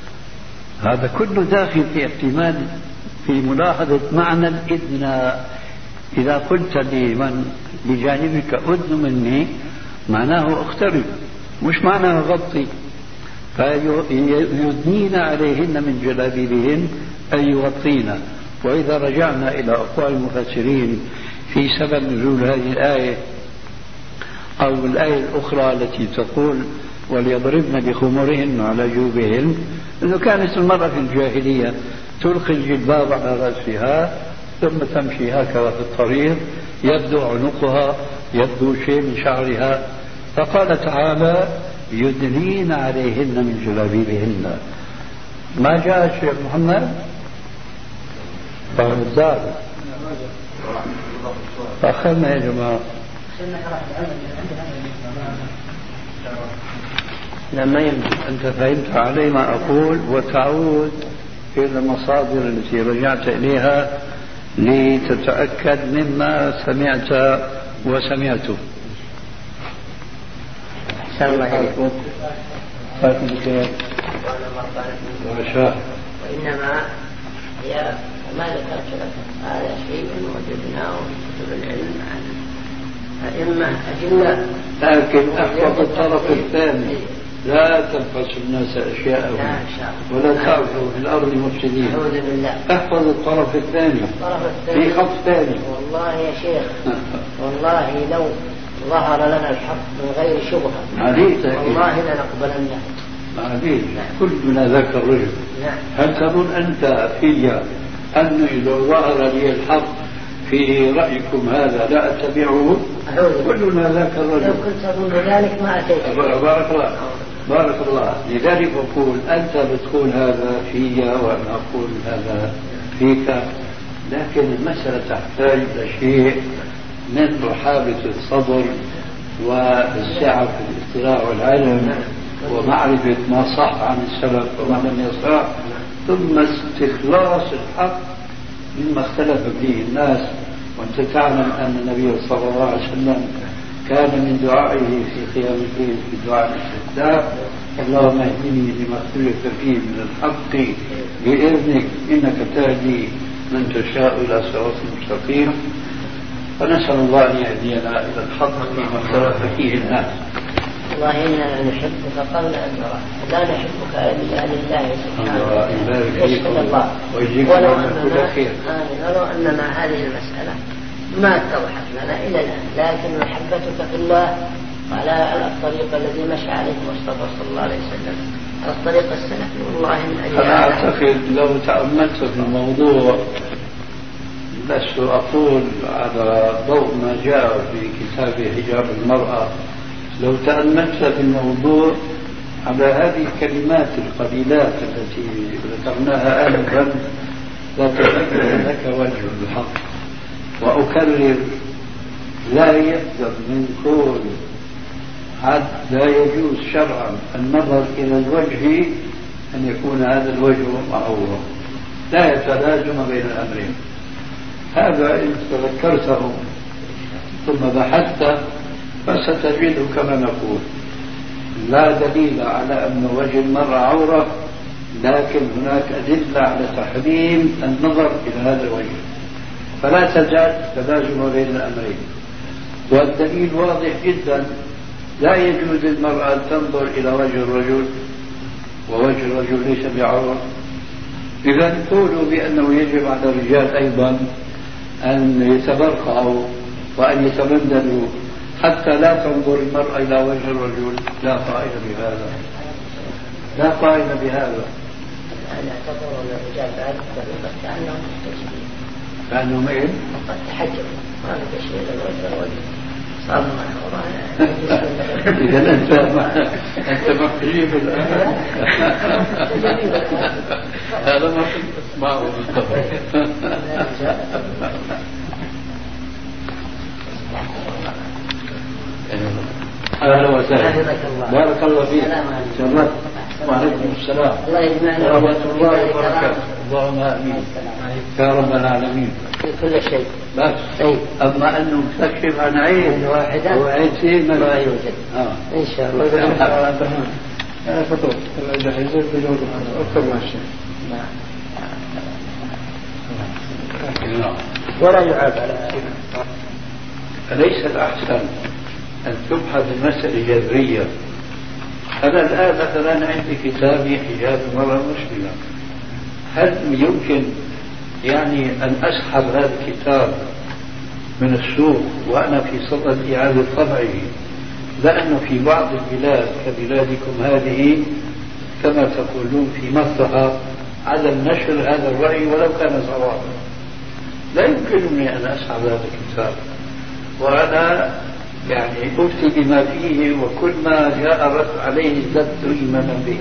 هذا كله داخل في احتمال في ملاحظة معنى الإدناء. إذا قلت لمن بجانبك أدن مني معناه اقترب، مش معناه غطي. فيدنين عليهن من جلابيبهن أي يغطين. وإذا رجعنا إلى أقوال المفسرين في سبب نزول هذه الآية أو الآية الأخرى التي تقول وليضربن بخمرهن على جيوبهن، أنه كانت المرأة في الجاهلية تلقي الجلباب على رأسها ثم تمشي هكذا في الطريق، يبدو عنقها، يبدو شيء من شعرها، فقال تعالى يدنين عليهن من جلابيبهن. ما جاء الشيخ محمد فالزار تأخرنا يا جماعة. لما يمكن أنت فهمت علي ما أقول، وتعود إلى المصادر التي رجعت إليها لتتأكد مما سمعت وسمعته. أحسن الله إليكم. وإنما هي ما ذكرت لكم هذا شيء وجدناه في كتب العلم عن أئمة أجلة، لكن احفظ الطرف الثاني، لا تبخس الناس أشياءهم ولا تعثوا في الأرض مفسدين. احفظ الطرف الثاني في خط ثاني. والله يا شيخ والله لو ظهر لنا الحق من غير شبهة والله لنقبلنه. معليش كلنا ذاك الرجل. هل تظن أنت في أنه إذا ظهر لي الحق في رأيكم هذا لا أتبعه؟ كلنا ذاك الرجل. لو كنت أظن ذلك ما أتيت. بارك الله بارك الله. لذلك أقول أنت بتقول هذا في وأنا أقول هذا فيك، لكن المسألة تحتاج إلى شيء من رحابة الصدر والسعة في الاطلاع والعلم ومعرفة ما صح عن السلف وما لم يصح، ثم استخلاص الحق مما اختلف فيه الناس. وانت تعلم ان النبي صلى الله عليه وسلم كان من دعائه في قيام الليل في دعاء الاستفتاء اللهم اهدني لما اختلف فيه من الحق باذنك انك تهدي من تشاء الى صراط مستقيم. فنسال الله ان يهدينا الى الحق فيما اختلف فيه الناس. والله إننا نحبك قبل أن نراك، لا نحبك إلا لله سبحانه يشهد الله. ولو أننا, ولو أننا هذه المسألة ما اتضحت لنا إلى الآن، لكن محبتك في الله على الطريق الذي مشى عليه المصطفى صلى الله عليه وسلم، على الطريق السلفي، والله من أجل أنا أعتقد لو تأملت في الموضوع لست أقول على ضوء ما جاء في كتاب حجاب المرأة، لو تأملت في الموضوع على هذه الكلمات القليلات التي ذكرناها آنفا لتبين لك وجه الحق. وأكرر لا يقدر من كون حد لا يجوز شرعا النظر إلى الوجه أن يكون هذا الوجه معورا، لا يتلازم بين الأمرين. هذا إن تذكرته ثم بحثت فستجده كما نقول لا دليل على أن وجه المرأة عورة، لكن هناك أدلة على تحريم النظر إلى هذا الوجه، فلا تزال تلازم بين الأمرين. والدليل واضح جدا، لا يجوز للمرأة أن تنظر إلى وجه الرجل ووجه الرجل ليس بعورة. إذا قولوا بأنه يجب على الرجال أيضا أن يتبرقعوا وأن يتبندلوا حتى لا تنظر المرأة إلى وجه الرجل، لا قائل بهذا، لا قائل بهذا. أنا أعتبر الرجال بعد الطريقة كأنهم مستشفين، كأنهم إيه؟ قد تحجروا ما تشير الوجه الوجه صار معه. إذا أنت أنت مقريب الآن هذا ما تسمعه بالضبط. أهلا وسهلا، بارك الله فيك، شرفت. وعليكم السلام ورحمة الله وبركاته. اللهم آمين يا رب العالمين في كل شيء. بس أما أنه تكشف عن عين واحدة أو عينين ما يوجد إن شاء الله. أنا فطور إذا حزب بدون أكثر ما شيء ولا يعاب على. أليس الأحسن أن تبحث المسألة جذرية أنا الآن مثلا عندي كتابي حجاب المرأة المسلمة، هل يمكن يعني أن أسحب هذا الكتاب من السوق وأنا في صدد إعادة طبعه؟ لأنه في بعض البلاد كبلادكم هذه كما تقولون في مصلحة عدم نشر هذا الرأي ولو كان صوابا. لا يمكنني أن أسحب هذا الكتاب وأنا يعني أفتي بما فيه، وكل ما جاء الرد عليه ازددت إيمانا به.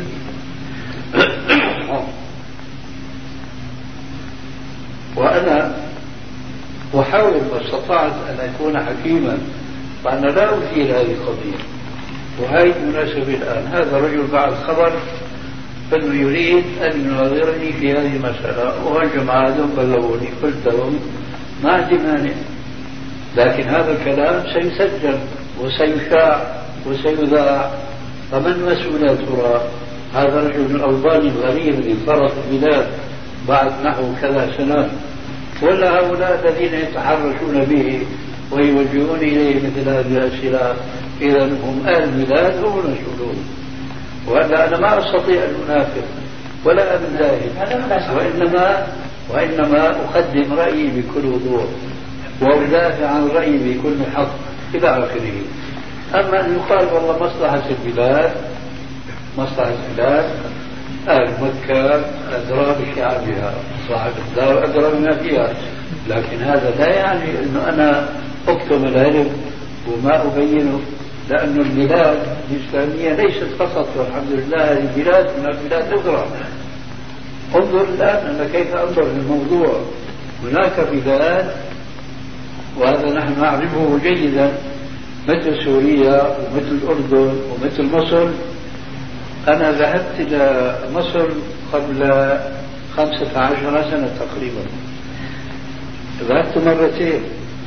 وأنا أحاول ما استطعت أن أكون حكيما، وأنا لا أثير هذه القضية. وهي مناسبة الآن، هذا الرجل بعد خبر أنه يريد أن يناظرني في هذه المسألة، وهالجماعة بلغوني، قلت لهم ما عندي مانع، لكن هذا الكلام سيسجل وسيشاع وسيذاع، فمن مسؤول يا ترى؟ هذا الرجل الألباني الغريب اللي فرط البلاد بعد نحو كذا سنة، ولا هؤلاء الذين يتحرشون به ويوجهون إليه مثل هذه الأسئلة؟ إذا هم أهل البلاد هم المسؤولون، وأنا أنا ما أستطيع أن أنافق ولا أبن ذلك، وإنما وإنما أقدم رأيي بكل وضوح وأدافع عن رأيي بكل حق إلى آخره. أما أن يقال والله مصلحة البلاد مصلحة البلاد، أهل مكة أدرى بشعبها، صاحب الدار أدرى بما فيها، لكن هذا لا يعني أنه أنا أكتم العلم وما أبينه، لأن البلاد الإسلامية ليست فقط، والحمد لله هذه البلاد من البلاد الأخرى. انظر الآن أنا كيف أنظر للموضوع. هناك بلاد وهذا نحن نعرفه جيدا مثل سوريا ومثل الأردن ومثل مصر. أنا ذهبت إلى مصر قبل خمسة عشر سنة تقريبا، ذهبت مرتين،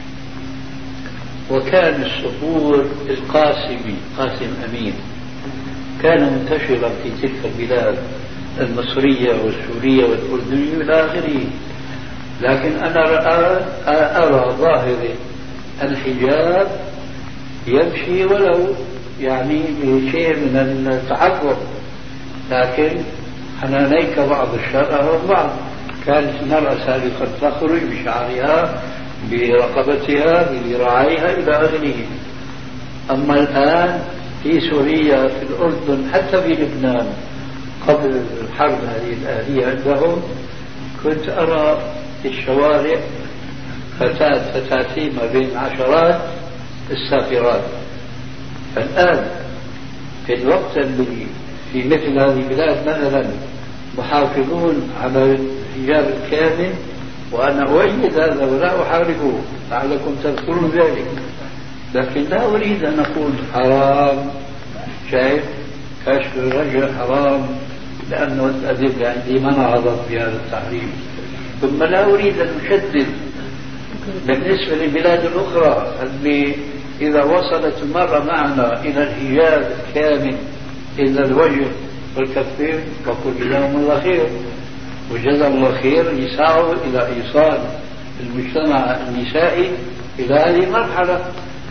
وكان الصفور القاسمي قاسم أمين كان منتشرا في تلك البلاد المصرية والسورية والأردنية إلى آخره. لكن أنا رأى أرى ظاهر الحجاب يمشي ولو يعني بشيء من التحفظ، لكن حنانيك بعض الشرع والبعض. كانت المرأة سابقا تخرج بشعرها برقبتها بذراعيها إلى آخره. أما الآن في سوريا في الأردن حتى في لبنان قبل الحرب هذه الآلية عندهم كنت أرى في الشوارع فتاة فتاتين ما بين عشرات السافرات. الآن في الوقت الذي في مثل هذه البلاد مثلا محافظون على الحجاب الكامل، وأنا أؤيد هذا ولا أحاربه لعلكم تذكرون ذلك، لكن لا أريد أن أقول حرام، شايف كشف الرجل حرام لأنه الأدلة عندي ما نهضت بهذا التحريم. ثم لا أريد أن أشدد بالنسبة للبلاد الأخرى اللي إذا وصلت المرأة معنا إلى الحجاب الكامل إلى الوجه والكفين فقل جزاهم الله خير، وجزا الله خير يسعوا إلى إيصال المجتمع النسائي إلى هذه المرحلة.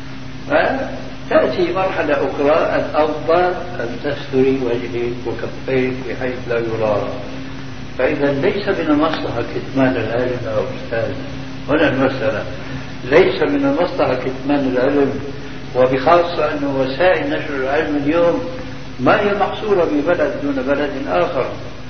فتأتي مرحلة أخرى الأفضل أن تستري وجهك وكفيك بحيث لا يرى. فإذا ليس من المصلحة كتمان العلم يا أستاذ، هنا المسألة ليس من المصلحة كتمان العلم، وبخاصة أن وسائل نشر العلم اليوم ما هي محصورة ببلد دون بلد آخر.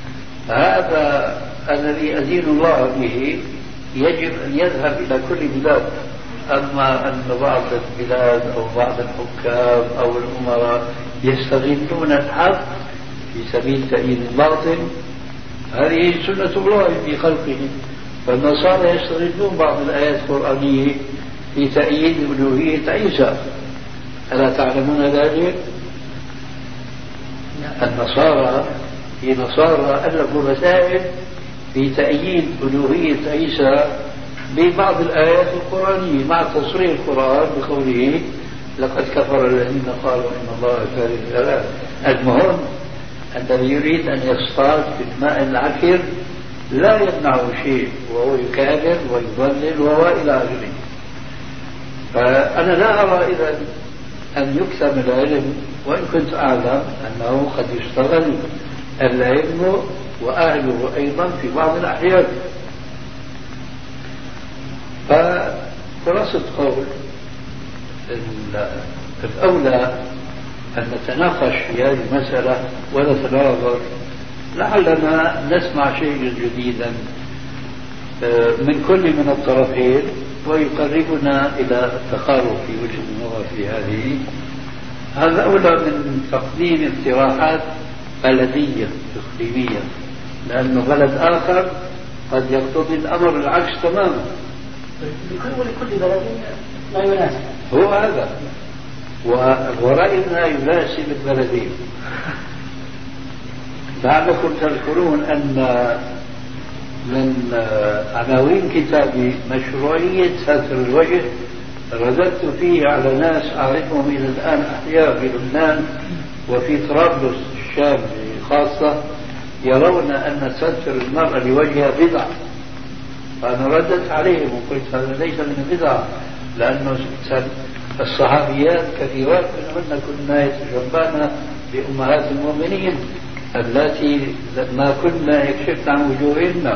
هذا الذي أدين الله به يجب أن يذهب إلى كل بلاد. أما أن بعض البلاد أو بعض الحكام أو الأمراء يستغلون الحق في سبيل تأييد الباطل، هذه سنة الله في خلقه. فالنصارى يستغلون بعض الآيات القرآنية في تأييد ألوهية عيسى، ألا تعلمون ذلك؟ النصارى في نصارى ألفوا رسائل في تأييد ألوهية عيسى ببعض الآيات القرآنية مع تصريح القرآن بقوله لقد كفر الذين قالوا إن الله ثالث ثلاثة. المهم الذي يريد أن يصطاد في الماء العكر لا يمنعه شيء وهو يكابر ويضلل وهو إلى آخره. فأنا لا أرى إذا أن يكتم العلم، وإن كنت أعلم أنه قد يستغل العلم وأهله أيضا في بعض الأحيان. فخلاصة قول الأولى أن نتناقش في هذه المسألة ونتناظر لعلنا نسمع شيئا جديدا من كل من الطرفين ويقربنا إلى التقارب في وجهة النظر في هذه. هذا أولى من تقديم اقتراحات بلدية إقليمية، لأنه بلد آخر قد يقتضي الأمر العكس تماما. لكل ولكل بلد ما يناسب، هو هذا، ورأينا يناسب البلدين. لعلكم تذكرون أن من عناوين كتابي مشروعية ستر الوجه رددت فيه على ناس أعرفهم إلى الآن أحياء في لبنان وفي طرابلس الشام خاصة، يرون أن ستر المرأة لوجهها بدعة. فأنا رددت عليهم وقلت هذا ليس من البدعة، لأنه الصحابيات كثيرات منهن كنا يتشبهن بأمهات المؤمنين التي ما كنا يكشفن عن وجوههن.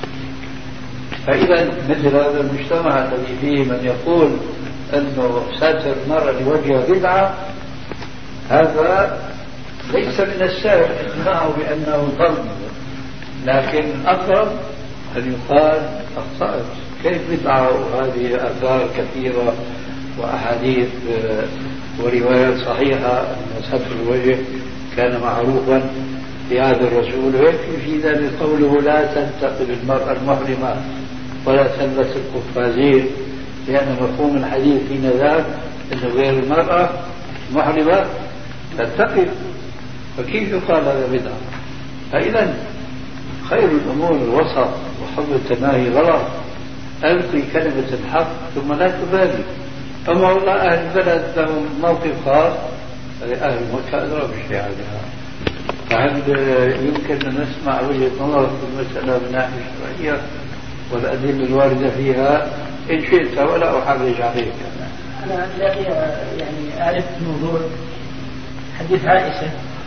فإذا مثل هذا المجتمع الذي فيه من يقول أنه ساتر المرأة لوجهها بدعة، هذا ليس من السهل إقناعه بأنه ظلم، لكن أقرب أن يقال أخطأت، كيف بدعة وهذه آثار كثيرة وأحاديث وروايات صحيحة أن ستر الوجه كان معروفا في عهد الرسول، ويكفي في ذلك قوله لا تنتقل المرأة المحرمة ولا تلبس القفازين، لأن مفهوم الحديث حين ذاك أنه غير المرأة محرمة تتقي، فكيف يقال هذا بدعة؟ فإذا خير الأمور الوسط وحب التناهي غلط. ألقي كلمة الحق ثم لا تبالي. أما والله أهل البلد لهم موقف خاص، أهل مكة أدرى بالشيء عليها. فهل يمكن أن نسمع وجهة نظر في المسألة من ناحية الشرعية والأدلة الواردة فيها إن شئت ولا أحرج عليك؟ أنا يعني أعرف موضوع حديث عائشة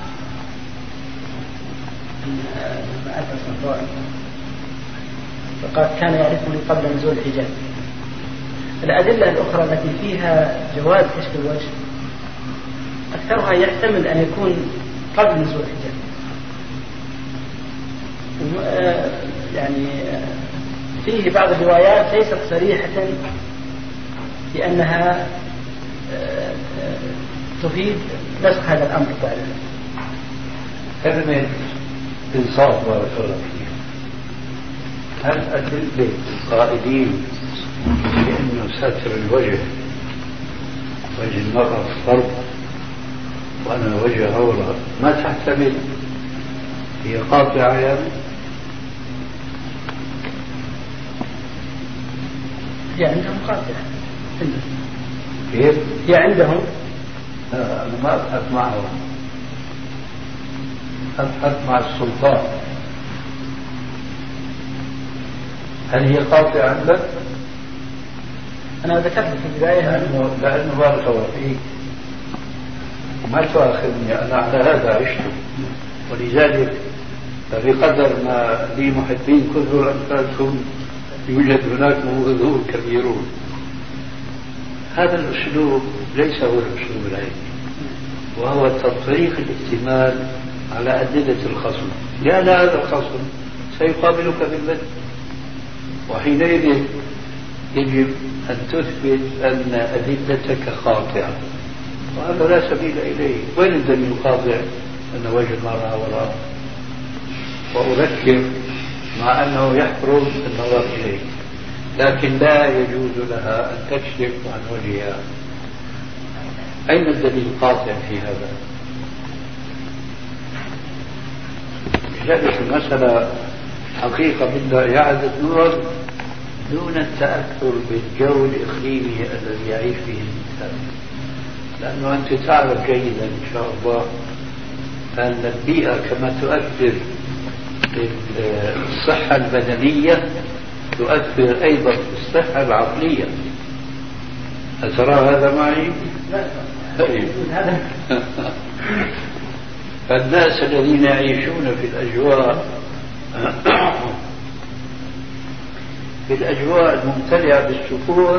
بعد الصفوان فقد كان يعرفني قبل نزول الحجاب. الأدلة الأخرى التي فيها جواز كشف الوجه أكثرها يحتمل أن يكون قبل نزول الحجاب، يعني فيه بعض الروايات ليست صريحة بأنها تفيد نسخ هذا الأمر بعد. كلمة إنصاف بارك الله فيك، هل أدلة القائلين بأنه ستر الوجه وجه المرأة فرض وأن الوجه عورة ما تحتمل هي قاطعة يعني؟ هي عندهم قاطعة كيف؟ هي عندهم لا أنا ما أبحث معهم، أبحث مع السلطان. هل هي قاطعة عندك؟ أنا ذكرت في البداية لأنه لأنه بارك الله فيك ما تؤاخذني أنا على هذا عشت، ولذلك بقدر ما لي محبين كثر أمثالكم يوجد هناك مبغضون كبيرون. هذا الأسلوب ليس هو الأسلوب العلمي، وهو تطريق الاحتمال على أدلة الخصم، لأن هذا الخصم سيقابلك بالبدء، وحينئذ يجب أن تثبت أن أدلتك خاطئة، وهذا لا سبيل إليه. وين الدليل القاطع أن وجه المرأة وراء؟ وأذكر مع أنه يحرم النظر إليه، لكن لا يجوز لها أن تكشف عن وجهها. أين الدليل القاطع في هذا؟ لذلك المسألة حقيقة بدها إعادة نظر دون التأثر بالجو الإقليمي الذي يعيش فيه الإنسان، لأنه أنت تعرف جيدا إن شاء الله أن البيئة كما تؤثر الصحة البدنية تؤثر أيضا في الصحة العقلية. أترى هذا معي؟ فالناس الذين يعيشون في الأجواء في الأجواء الممتلئة بالسكور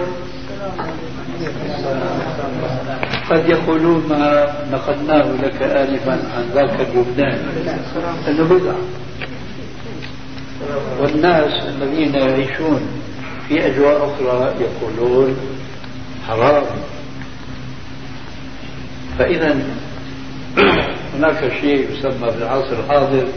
قد يقولون ما نقلناه لك آنفا عن ذاك اللبنان أنه بدعة. والناس الذين يعيشون في أجواء أخرى يقولون حرام. فإذا هناك شيء يسمى في العصر الحاضر،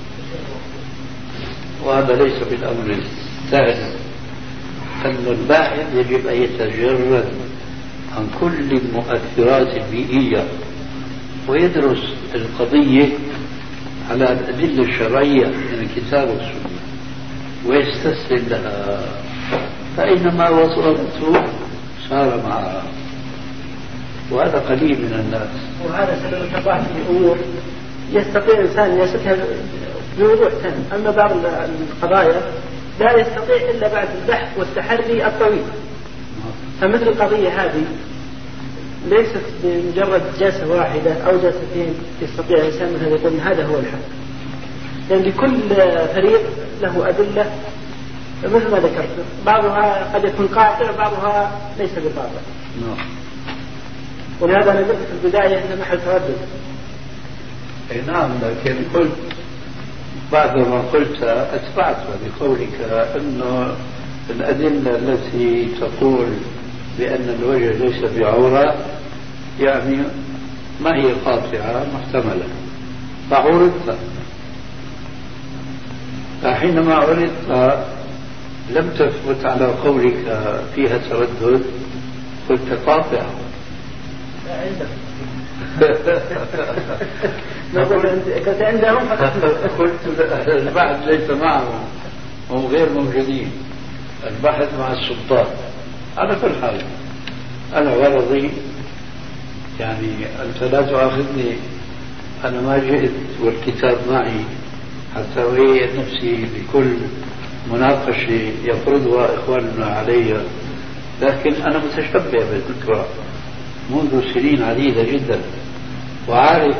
وهذا ليس بالأمر السهل، أن الباحث يجب أن يتجرد عن كل المؤثرات البيئية ويدرس القضية على الأدلة الشرعية من الكتاب والسنة ويستسلم لها، فأينما وصلته سار معها، وهذا قليل من الناس. وهذا سبب التقاعد في الأمور يستطيع الإنسان أن يسكها بوضوح تام، أما بعض القضايا لا يستطيع إلا بعد البحث والتحري الطويل. فمثل القضية هذه ليست بمجرد جلسة واحدة أو جلستين يستطيع الإنسان مثلا يقول هذا هو الحل، لأن يعني لكل فريق له أدلة مثل ما ذكرت، بعضها قد يكون قاطع وبعضها ليس بقاطع. ولهذا أنا قلت في البداية أن محل تردد. أي نعم، لكن قلت بعد ما قلت أتبعت بقولك أنه الأدلة التي تقول بأن الوجه ليس بعورة يعني ما هي قاطعة محتملة، فعرضت. فحينما عرضت لم تثبت على قولك فيها تردد، قلت قاطعة. كنت عندهم قلت البحث ليس معهم، هم غير موجودين، البحث مع السلطات. على كل حال أنا غرضي يعني أنت لا تؤاخذني، أنا ما جئت والكتاب معي حتى أريد نفسي بكل مناقشة يفرضها إخواننا علي، لكن أنا متشبع بالذكرى منذ سنين عديدة جدا، وعارف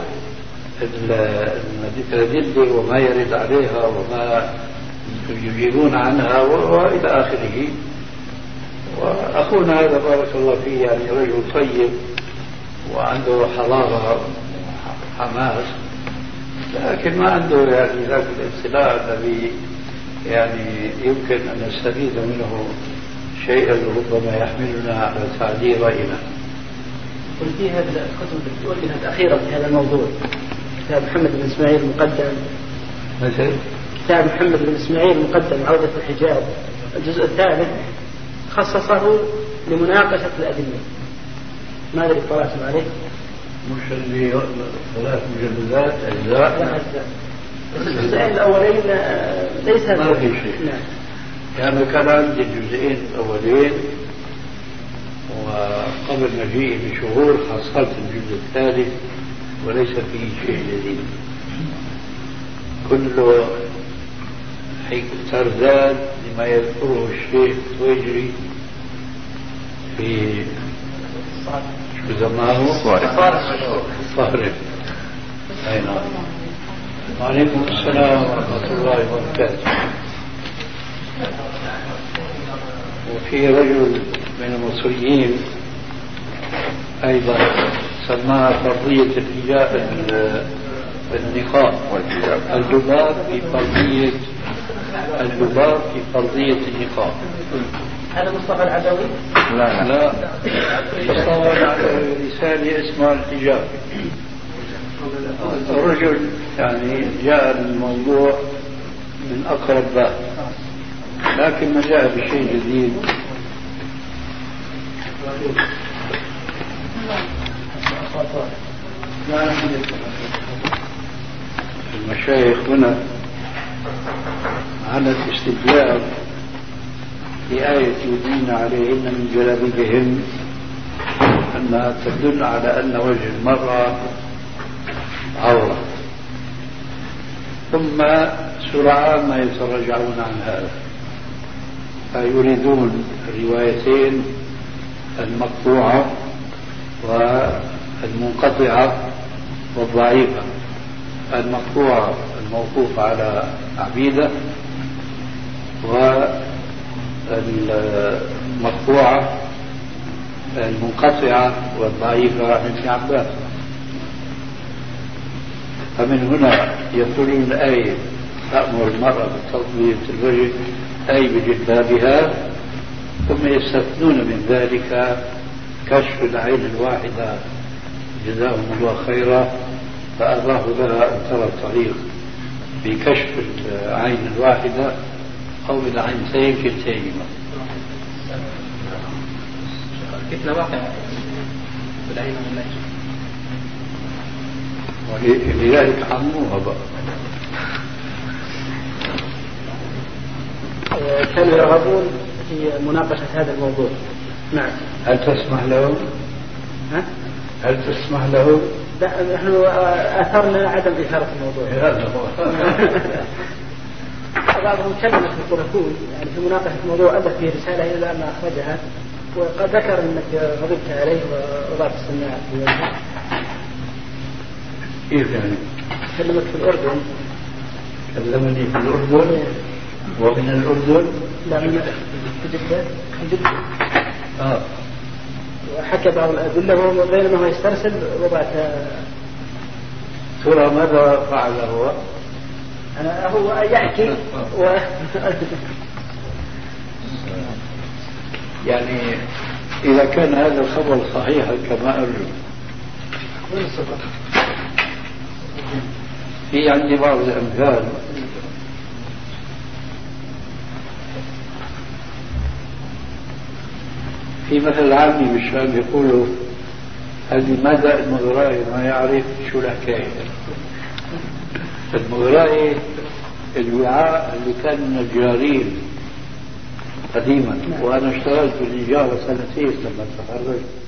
الأدلة وما يرد عليها وما يجيبون عنها وإلى آخره. وأخونا هذا بارك الله فيه يعني رجل طيب وعنده حضارة وحماس، لكن ما عنده يعني ذاك الاطلاع الذي يعني يمكن أن نستفيد منه شيئا ربما يحملنا على تعديل رأينا. وفي هذه الكتب التي ألفت أخيرا في هذا الموضوع كتاب محمد بن إسماعيل المقدم، مثل كتاب محمد بن إسماعيل المقدم عودة الحجاب الجزء الثالث خصصه لمناقشة الأدلة. ماذا اطلعتم عليه؟ مش اللي ثلاث مجلدات أجزاء؟ الجزئين الأولين ليس ما في شيء. نعم. يعني كان عندي الجزئين الأولين، وقبل مجيئي بشهور حصلت الجزء الثالث وليس فيه شيء جديد، كله ترداد لما يذكره الشيخ تويجري في شو زمانه الصارف. أي نعم. وعليكم السلام ورحمة الله وبركاته. وفي رجل من المصريين أيضا سماها فرضية الحجاب النقاب اللباب في فرضية اللباب في فرضية النقاب. هذا مصطفى العدوي؟ لا لا، مصطفى العدوي رسالة اسمها الحجاب. الرجل يعني جاء الموضوع من أقرب باب، لكن ما جاء بشيء جديد. المشايخ هنا على الاستدلال بآية يدين عليهن من جلابيبهن أنها تدل على أن وجه المرأة عورة، ثم سرعان ما يتراجعون عن هذا فيريدون الروايتين المقطوعة المنقطعة والضعيفة. المقطوعة الموقوفة على عبيدة، والمقطوعة المنقطعة والضعيفة عن ابن عباس. فمن هنا يقولون الآية تأمر المرأة بتطبيق الوجه أي بجلبابها، ثم يستثنون من ذلك كشف العين الواحدة جزاهم الله خيرا، فأباه لها أن ترى الطريق بكشف العين الواحدة أو بالعينتين كلتيهما. فتنة واقعة بالعين والنجم، ولذلك حموها بقى. كانوا يرغبون في مناقشة هذا الموضوع. نعم. هل تسمح لهم؟ ها؟ هل تسمح لهم؟ لا، نحن أثرنا عدم إثارة الموضوع. هذا هو. بعضهم كلمة في القرآن يعني في مناقشة الموضوع، ألف فيه رسالة إلى ما أخرجها، وقد ذكر أنك غضبت عليه ووضعت السماعة في وجهه. كيف يعني؟ كلمك في الأردن. كلمني في الأردن ومن الأردن؟ لا، من جدة. جدة. آه. وحكى بعض الأدلة بينما هو يسترسل وضعت. ترى ماذا فعل هو؟ أنا هو يحكي و... يعني إذا كان هذا الخبر صحيحا كما أرجو، في عندي بعض الأمثال في مثل عامي بالشام يقولوا هذه ماذا المغراي ما يعرف شو الحكاية. المغراي الوعاء اللي كان من الجارين قديما، وأنا اشتغلت بالنجارة سنتين لما تخرجت،